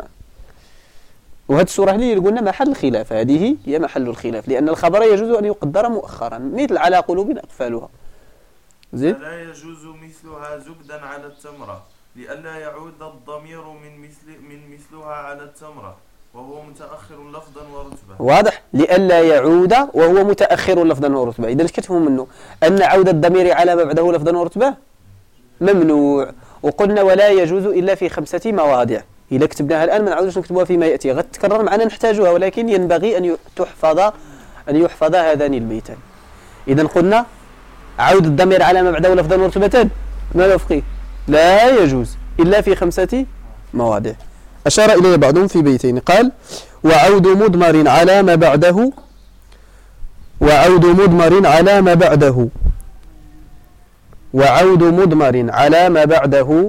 وهذه الصورة اللي قلنا محل الخلاف. هذه هي محل الخلاف لأن الخبر يجوز أن يقدر مؤخرا مثل على قلوب أقفالها. زين. لا يجوز مثلها زبدا على التمرة لئلا يعود الضمير من مثلها على التمرة وهو متأخر لفظا ورتبة. واضح؟ لئلا يعود وهو متأخر لفظا ورتبة. إذا ايش كتفهم منه؟ أن عودة الضمير على ما بعده لفظا ورتبة ممنوع. وقلنا ولا يجوز إلا في 5 مواضع. إذا كتبناها الآن ما نعودش نكتبها فيما يأتي غد تكرر معنا نحتاجها ولكن ينبغي أن يحفظ هذان البيتان. إذا قلنا عود الضمير على ما بعده لفظا ورتبة ما نفقه لا يجوز إلا في 5 مواضع. أشار إليه بعضهم في بيتين. قال وعود مضمر على ما بعده وعود مضمر على ما بعده وعود مضمر على ما بعده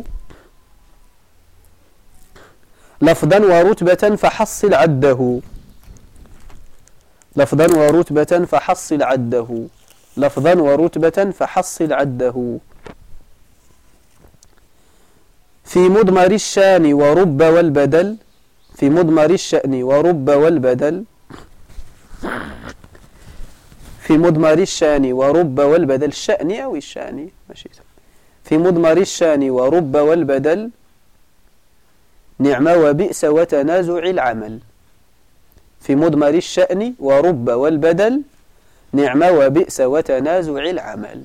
لفظا ورتبة فحصل عده. لفظا ورتبة فحصل عده. لفظا ورتبة فحصل عده. في مضمر الشان ورب والبدل. في مضمر الشأن ورب والبدل. في مضمر الشان ورب والبدل. الشأن أو الشان ماشي. في مضمر الشان ورب والبدل نعم وبئس وتنازع العمل. في مضمر الشأن ورب والبدل نعم وبئس وتنازع العمل.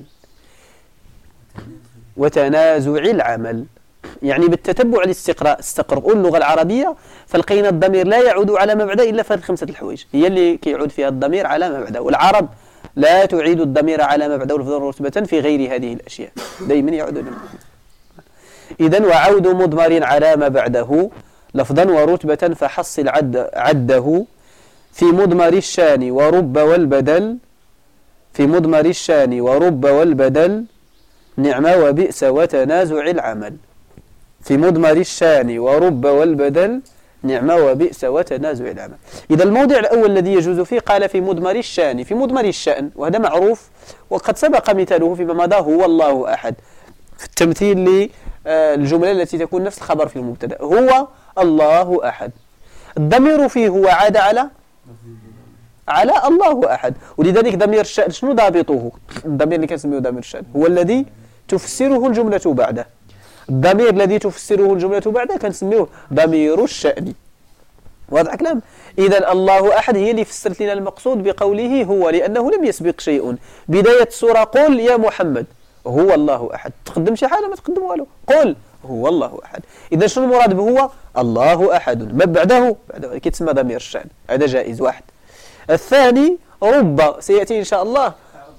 وتنازع العمل يعني بالتتبع الاستقراء. استقرأوا اللغة العربية فلقينا الضمير لا يعود على ما بعده إلا في هذه الخمسة الحوايج هي اللي كيعود فيها الضمير على ما بعده. والعرب لا تعيد الضمير على ما بعده لفظا ورتبة في غير هذه الأشياء دائما يعود. إذن وعود مضمر على ما بعده لفظا ورتبة فحصل عده. في مضمر الشان ورب والبدل. في مضمر الشان ورب والبدل نعم وبئس وتنازع العمل. في مضمر الشان ورب والبدل نعم وبئس وتنازع العمل. إذا الموضع الأول الذي يجوز فيه قال في مضمر الشان. في مضمر الشأن وهذا معروف وقد سبق مثاله فيما مضى هو الله أحد في التمثيل للجملة التي تكون نفس الخبر في المبتدأ هو الله أحد. الضمير فيه هو عاد على الله أحد. ولذلك ضمير الشأن شنو ضابطه؟ الضمير اللي كنسميه ضمير الشأن هو الذي تفسره الجملة بعده. الضمير الذي تفسره الجملة بعده كنسميه ضمير الشأن. واضح كلام؟ إذا الله أحد هي اللي فسرت لنا المقصود بقوله هو لأنه لم يسبق شيء. بداية السورة قل يا محمد هو الله أحد. تقدم شي حاجة ما تقدم والو قل هو الله أحد. إذا شنو المراد بهو الله أحد ما بعده كيتسمى ضمير الشأن. هذا جائز واحد. الثاني رب سيأتي إن شاء الله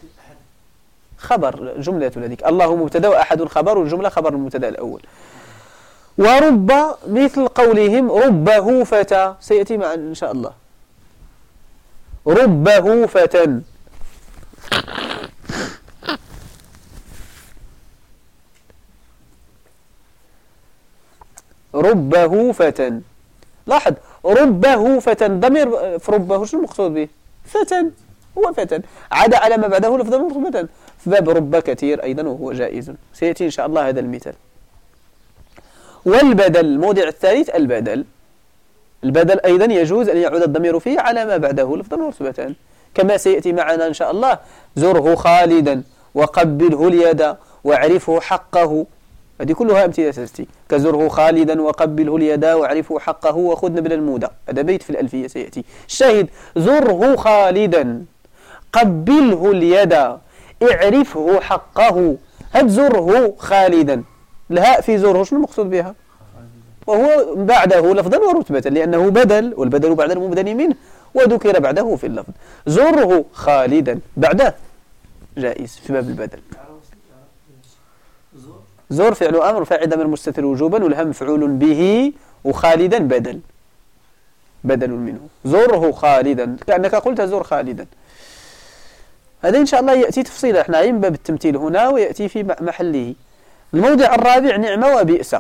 خبر جملة هذيك الله مبتدا وأحد خبر والجملة خبر المبتدا الأول. ورب مثل قولهم ربه فتى سيأتي معنا إن شاء الله. ربه فتى. ربه فتى. لاحظ ربه فتى ضمير في ربه شنو المقصود به؟ فتى هو فتى عاد على ما بعده لفظا مرتبطا في باب رب كثير أيضا وهو جائز سيأتي إن شاء الله هذا المثال. والبدل الموضع الثالث البدل. البدل أيضا يجوز أن يعود الضمير فيه على ما بعده لفظا مرتبطا كما سيأتي معنا إن شاء الله زره خالدا وقبله اليد واعرفه حقه. هذه كلها أمثلة تأتي كزره خالدا وقبله اليد واعرفه حقه وخذ نبل المودة. هذا بيت في الألفية سيأتي. الشاهد زره خالدا قبله اليد اعرفه حقه. هد زره خالدا الهاء في زره شنو المقصود بها؟ وهو بعده لفظا ورتبة لأنه بدل والبدل بعد المبدل منه وذكر بعده في اللفظ. زره خالدا بعده جائز في باب البدل. زور فعل أمر فاعل ضمير مستتر وجوبا والهم مفعول به وخالدا بدل منه. زوره خالدا كأنك قلت زور خالدا. هذا إن شاء الله يأتي تفصيلا احنا عين باب التمثيل هنا ويأتي في محله. الموضع الرابع نعمة وبئس.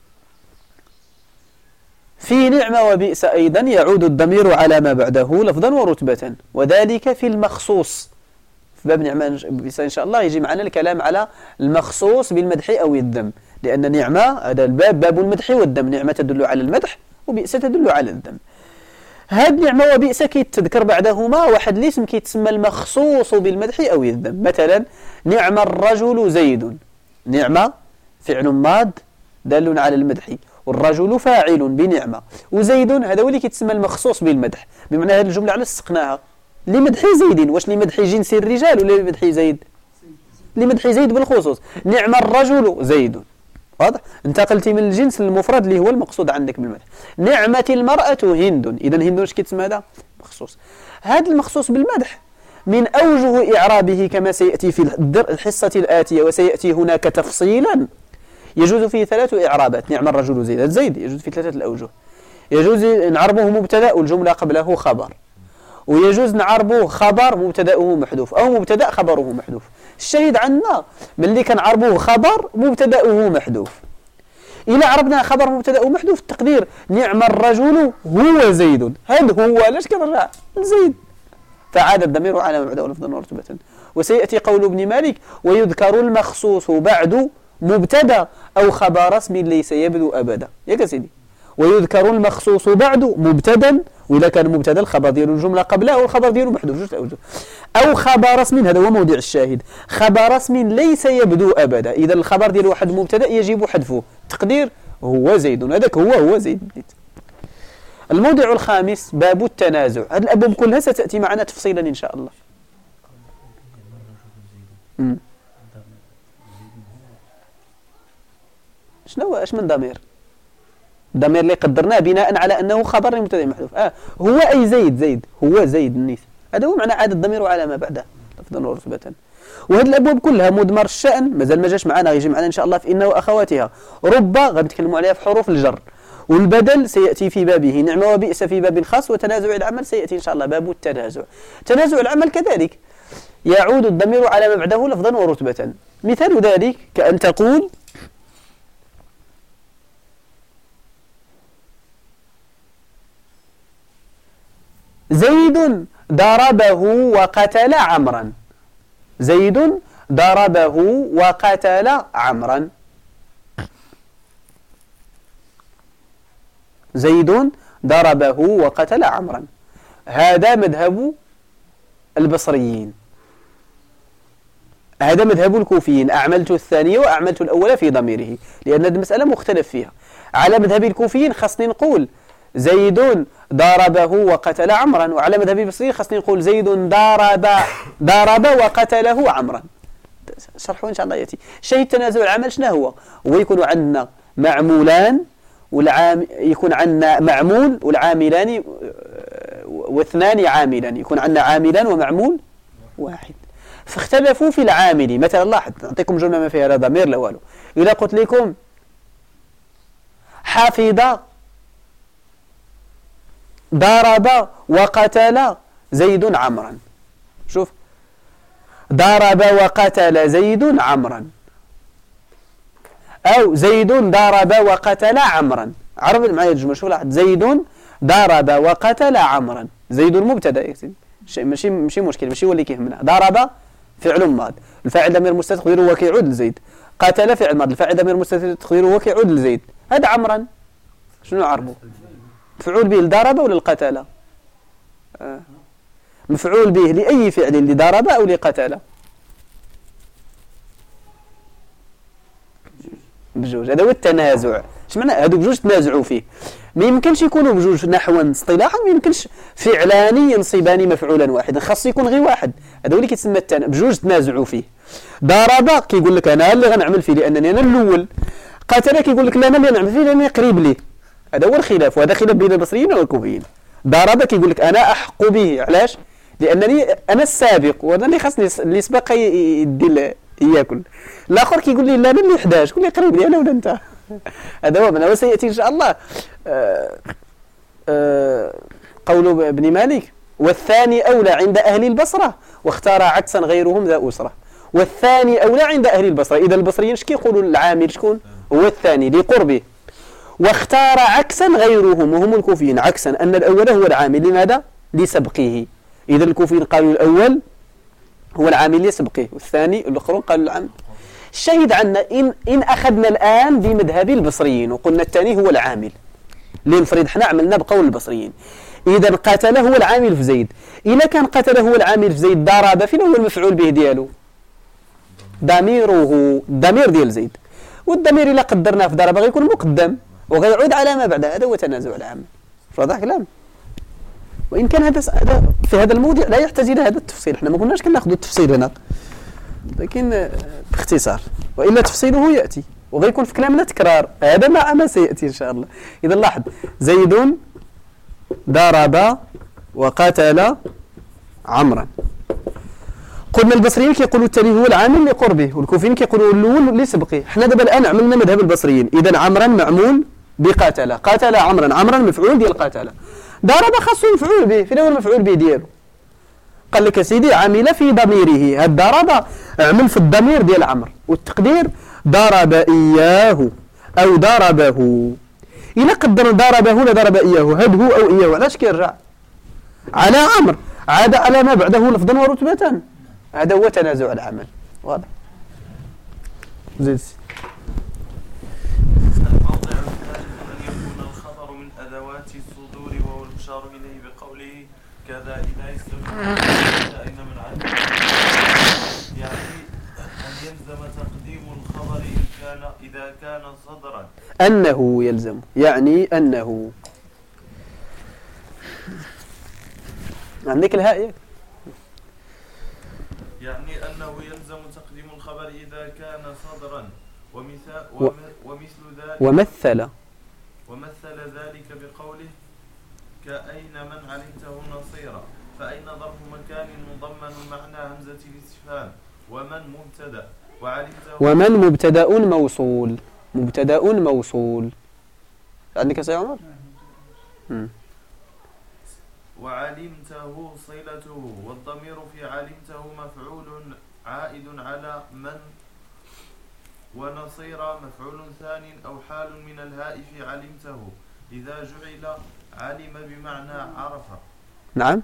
في نعمة وبئس أيضا يعود الضمير على ما بعده لفظا ورتبة وذلك في المخصوص. في باب نعمة وبئس إن شاء الله يجي معنا الكلام على المخصوص بالمدح أو الذم لأن نعمة هذا الباب باب المدح والذم. نعمة تدل على المدح وبئس تدل على الذم. هاد نعمة وبئس كيتذكر بعدهما واحد الاسم كيتسمى المخصوص بالمدح أو الذم. مثلا نعم الرجل زيد. نعمة فعل ماض دال على المدح والرجل فاعل بنعمة وزيد هذا هو اللي كيتسمى المخصوص بالمدح. بمعنى هذه الجملة على استقناها لمدح زيد. واش لمدح جنس الرجال ولا لمدح زيد؟ لمدح زيد بالخصوص. نعم الرجل زيد. واضح؟ انتقلتي من الجنس للمفرد اللي هو المقصود عندك بالمدح. نعمة المرأة هند. إذا هند واش كيتسمى هذا؟ مخصوص. هذا المخصوص بالمدح من أوجه إعرابه كما سيأتي في الحصة الآتية وسيأتي هناك تفصيلا يجوز فيه ثلاث إعرابات. نعم الرجل زيد. زيد يجوز في ثلاثة الأوجه. يجوز نعربه مبتدأ والجملة قبله خبر ويجوز نعربه خبر مبتدأه محذوف أو مبتدأ خبره محذوف. الشهيد عنا ملي كنعربوه خبر مبتدأه محذوف. إلا عربنا خبر مبتدأه محذوف التقدير نعم الرجل هو زيد. هذا هو علاش كنرجع لزيد فعاد الضمير على ما بعده لفظا ورتبة. وسيأتي قول ابن مالك: ويذكر المخصوص بعد مبتدا أو خبر اسم ليس يبدو أبدا. يا سيدي، ويذكر المخصوص بعد مبتدا، وإذا كان مبتدا الخبر ديالو الجملة قبله والخبر ديالو محذوف جوج الأوجه، أو خبر اسم، هذا هو موضع الشاهد، خبر اسم ليس يبدو أبدا. إذا الخبر ديال واحد مبتدا يجب حذفه، تقدير هو زيد، هذاك هو زيد. الموضع الخامس باب التنازع. هذه الأبواب كلها ستأتي معنا تفصيلا إن شاء الله. شنو اش من ضمير؟ الضمير اللي قدرناه بناء على أنه خبر لمبتدا محذوف. هو أي زيد، هو زيد النيس، هذا هو معنى عاد الضمير على ما بعده لفظا ورتبة. وهذه الأبواب كلها مضمر الشأن مازال ما جاش معنا، غيجي معنا إن شاء الله في إن وأخواتها. رب غنتكلموا عليها في حروف الجر، والبدل سيأتي في بابه، نعمة وبئس في باب خاص، وتنازع العمل سيأتي إن شاء الله باب التنازع. تنازع العمل كذلك يعود الضمير على ما بعده لفظا ورتبة. مثال ذلك كأن تقول: زيد ضربه وقتل عمرا. زيد ضربه وقتل عمرا. زيد ضربه وقتل عمرا. هذا مذهب البصريين، هذا مذهب الكوفيين. أعملت الثانية وأعملت الأولى في ضميره، لأن المسألة مختلف فيها. على مذهب الكوفيين خصني نقول زيد ضربه وقتل عمرا، وعلى مذهب البصريين خصني نقول زيد ضرب وقتله عمرا. شرحوا إن شاء الله يأتي. شيء تنازع العمل شنو هو؟ ويكون عندنا معمولان يكون عندنا معمول والعاملان واثنان عاملان، يكون عندنا عاملان ومعمول واحد. فاختلفوا في العامل. مثلا لاحظ، نعطيكم جملة ما فيها لا ضمير لا والو. إذا قلت لكم حفظ ضرب وقتل زيد عمرا، شوف، ضرب وقتل زيد عمرا، أو زيد ضرب وقتل عمرا. عرفت معي الجملة؟ شوف لاحظ، زيد ضرب وقتل عمرا، زيد المبتدا يا سيدي، ماشي مشكل، ماشي هو اللي كيهمنا. ضرب فعل ماض، الفاعل ضمير مستتر تقديره هو كيعود لزيد. قتل فعل ماض، الفاعل ضمير مستتر تقديره هو كيعود لزيد. هذا عمرا شنو عربه؟ مفعول به لضرب ولا القتل؟ مفعول به لأي فعل، لضرب أو لقتل؟ بجوج. هذا هو التنازع. اش معنى هادو بجوج تنازعوا فيه؟ ما يمكنش يكونوا بجوج نحوا اصطلاحا، ما يمكنش فعلان ينصبان مفعولا واحدا، خاص يكون غير واحد. هذا هو اللي كيتسمى بجوج تنازعوا فيه. ضرب كيقول لك انا اللي غنعمل فيه لانني انا الاول. قتل كيقول لك لا انا اللي نعمل فيه لانني قريب ليه. هذا هو الخلاف، وهذا خلاف بين البصريين والكوفيين. ضرب كيقول لك انا احق به، علاش؟ لانني انا السابق وانا اللي خاصني اللي سبق يدي ياكل. الاخر كيقول لي لا انا اللي 11، كل قريب لي انا ولا انت. هذا هو من هو سيأتي إن شاء الله قول ابن مالك: والثاني أولى عند أهل البصرة واختار عكسا غيرهم ذا أسرة. والثاني أولى عند أهل البصرة. إذا البصريين كيقولوا العامل شكون؟ هو الثاني لقربه. واختار عكسا غيرهم وهم الكوفيين عكسا، أن الأول هو العامل. لماذا؟ لسبقه. إذا الكوفيين قالوا الأول هو العامل لسبقه، والثاني الآخرون قالوا العامل. الشاهد عنا إن أخذنا الآن بمذهب البصريين وقلنا الثاني هو العامل، لنفرض احنا عملنا بقول البصريين، إذا قتل هو العامل في زيد. إذا كان قتل هو العامل في زيد، ضرب فين هو المفعول به ديالو؟ ضميره، الضمير ديال زيد. والضمير إلا قدرناه في ضرب غيكون مقدم وغيعود على ما بعده. هذا هو تنازع العامل. واضح كلام؟ وإن كان هذا في هذا الموضوع لا يحتاج إلى هذا التفصيل، احنا ما قلناش كناخذ التفصيل هنا، لكن باختصار، وإلا تفصيله يأتي وغيكون في كلامنا تكرار. هذا مع ما سيأتي إن شاء الله. إذا لاحظ، زيد ضرب وقتل عمرا. قلنا البصريين كيقولوا التالي هو العامل لقربه، والكوفيين كيقولوا الأول لسبقه. احنا دابا الآن عملنا مذهب البصريين. إذا عمرا معمول بقتل، قتل عمرا، عمرا مفعول ديال قتل. ضرب خاصو مفعول به، فين هو المفعول به ديالو؟ قال لك سيدي عمل في ضميره. هاد ضرب عمل في الضمير ديال عمرو، والتقدير ضرب إياه أو ضربه. إلا قدر ضربه ولا ضرب إياه، هاد هو أو إياه، علاش كيرجع على عمرو؟ عاد على ما بعده لفظا ورتبة، هذا هو تنازع العمل. واضح؟ زيد. الموضع الثالث أن يكون الخبر من أدوات الصدور وهو المشار إليه بقوله كذا إذا استمر أين من عنه، يعني أن يلزم تقديم الخبر إذا كان صدرا. أنه يلزم، يعني أنه عندك الهاء، يعني أنه يلزم تقديم الخبر إذا كان صدرا، ومثل ذلك بقوله كأين من علمته نصيرا، فأين ظرف مكان مضمن معنى همزة الاستفهام، ومن مبتدأ موصول. مبتدأ موصول عندك يا سيد عمر؟ وعلمته صلته، والضمير في علمته مفعول عائد على من، ونصير مفعول ثان أو حال من الهاء في علمته إذا جعل علم بمعنى عرف. نعم.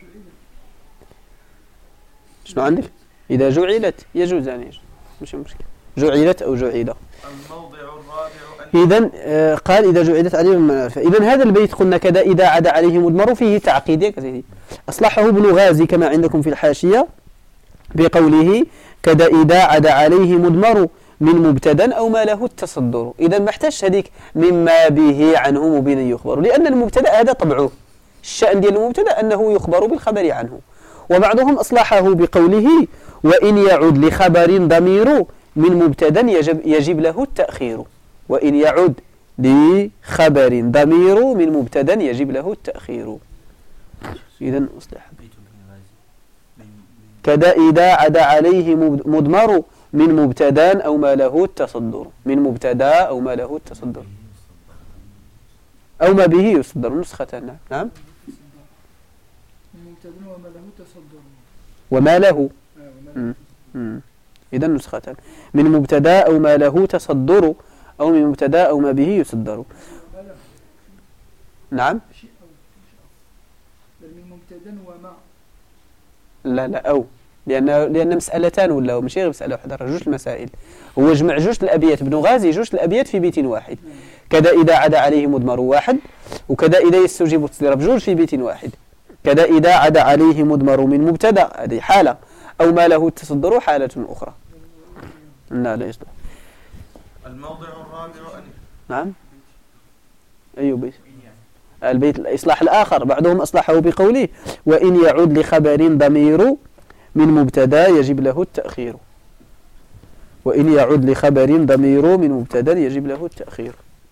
شنو عندك؟ إذا جعلت يجوز، يعني مش مشكلة، جعلت أو جعل. الموضع الرابع إذن قال إذا جعلت عليهم المعرفة. إذن هذا البيت قلنا كذا إذا عدا عليه مضمر فيه تعقيد يا كسيدي. أصلحه ابن غازي كما عندكم في الحاشية بقوله كذا إذا عدا عليه مضمر من مبتدا أو ما له التصدر. إذا ما احتاجش هذيك مما به عنه مبين يخبر، لأن المبتدا هذا طبعه، الشأن ديال المبتدا أنه يخبر بالخبر عنه. وبعضهم أصلحه بقوله وإن يعد لخبر ضمير من مبتدا يجب له التأخير. وإن يعد لخبر ضمير من مبتدا يجب له التأخير. إذن أصلح كذا إذا عدا عليه مضمر من مبتدا أو ما له التصدر. من مبتدا أو ما له التصدر أو ما به يصدر. نسخة. نعم. مبتدا وما له تصدر. وما له. إذا نسخة من مبتدا أو ما له تصدر أو من مبتدا أو ما به يصدر. نعم. من مبتدا وما. لا أو لأن مسألتان ولا ماشي غير مسألة واحدة، جوج المسائل. هو جمع جوج الأبيات، ابن غازي جوج الأبيات في بيت واحد. كذا إذا عدا عليه مضمر واحد، وكذا إذا يستوجب التصدير بجوج في بيت واحد. كذا إذا عدا عليه مضمر من مبتدا هذه حالة، أو ما له التصدر حالة أخرى. لا يصلح. الموضع الرابع نعم. أي بيت؟ البيت الإصلاح الآخر بعضهم أصلحه بقوله وإن يعود لخبر ضمير من مبتدا يجب له التأخير. وإن يعود لخبر ضمير من مبتدا يجب له التأخير.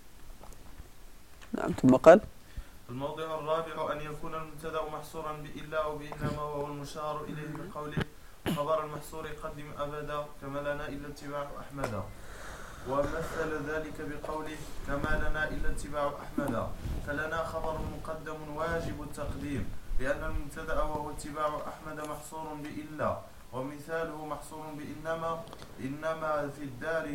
نعم. ثم قال الموضع الرابع أن يكون المبتدا محصورا بإلا أو بإنما وهو المشار إليه بقوله خبر المحصور قدم أبدا كما لنا إلا اتباع أحمد. ومثل ذلك بقوله كما لنا إلا اتباع أحمد، فلنا خبر مقدم واجب التقديم لأن المبتدا وهو اتباع أحمد محصور بإلا، ومثاله محصور بإنما، إنما في الدار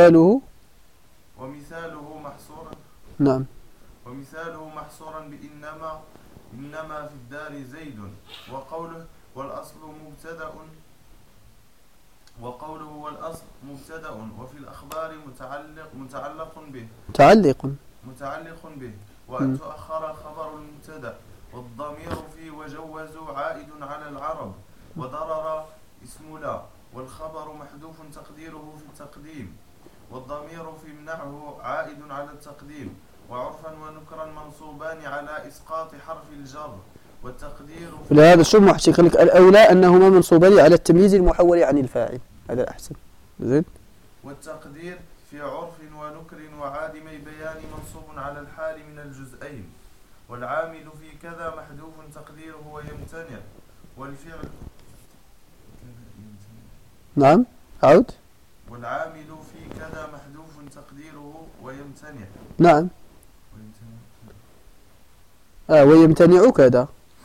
ومثاله محصورا. نعم. ومثاله محصورا بإنما، إنما في الدار زيد. وقوله والأصل مبتدأ، وقوله والأصل مبتدأ وفي الأخبار متعلق به وأن تؤخر خبر المبتدأ، والضمير في وجوزوا عائد على العرب، وضرر اسم لا، والخبر محذوف تقديره في التقديم، والضمير في منعه عائد على التقديم، وعرفا ونكرا منصوبان على إسقاط حرف الجر، والتقدير لهذا شو محشي لك الأولى أنهما منصوبان على التمييز المحول عن الفاعل، هذا الأحسن. زين. والتقدير في عرف ونكر وعادم بيان منصوب على الحال من الجزئين، والعامل في كذا محذوف تقديره ويمتنع، والفعل. نعم. عود. والعامل في كذا محذوف تقديره ويمتنع. نعم. ويمتنع كذا،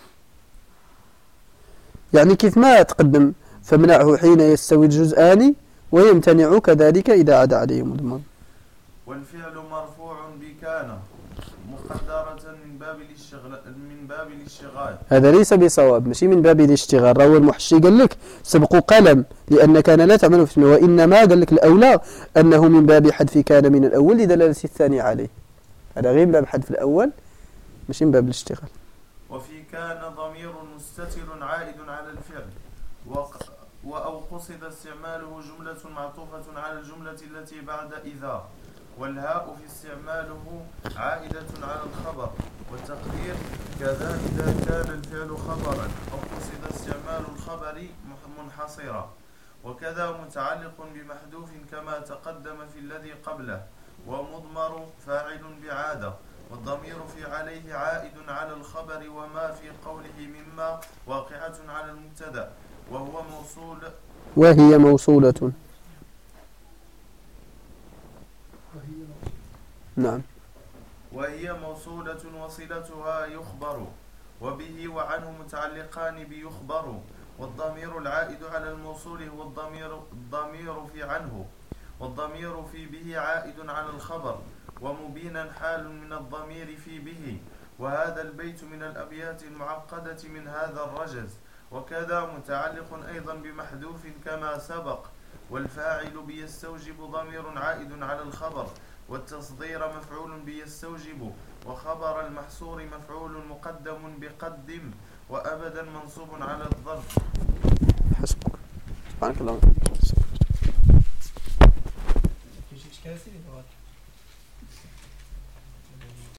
يعني كيف ما تقدم فمنعه حين يستوي الجزءان، ويمتنع كذلك إذا عدا عليه مضمر. والفعل مرفوع بكان مقدرة من باب الاشتغال. هذا ليس بصواب، ماشي من باب الاشتغال. راهو المحشي قال لك سبق قلم لأن كان لا تعمل في اسمه، وإنما قال لك الأولى أنه من باب حذف كان من الأول لدلالة الثاني عليه. هذا غير من باب حذف الأول ماشي من باب الاشتغال. وفي كان ضمير مستتر عائد على الفعل أو قصد استعماله جملة معطوفة على الجملة التي بعد إذا، والهاء في استعماله عائدة على الخبر، والتقدير كذا إذا كان الفعل خبرا أو قصد استعمال الخبر منحصرا، وكذا متعلق بمحذوف كما تقدم في الذي قبله، ومضمر فاعل بعادة، والضمير في عليه عائد على الخبر وما في قوله مما واقعة على المبتدأ وهي موصولة. نعم. وهي موصولة وصلتها يخبر، وبه وعنه متعلقان بيخبر، والضمير العائد على الموصول هو الضمير في عنه، والضمير في به عائد على الخبر، ومبينا حال من الضمير في به. وهذا البيت من الأبيات المعقدة من هذا الرجز. وكذا متعلق أيضا بمحذوف كما سبق، والفاعل بيستوجب ضمير عائد على الخبر، والتصدير مفعول بيستوجب، وخبر المحصور مفعول مقدم بقدم، وأبدا منصوب على الظرف. حسبك. سبحانك اللهم وبحمدك.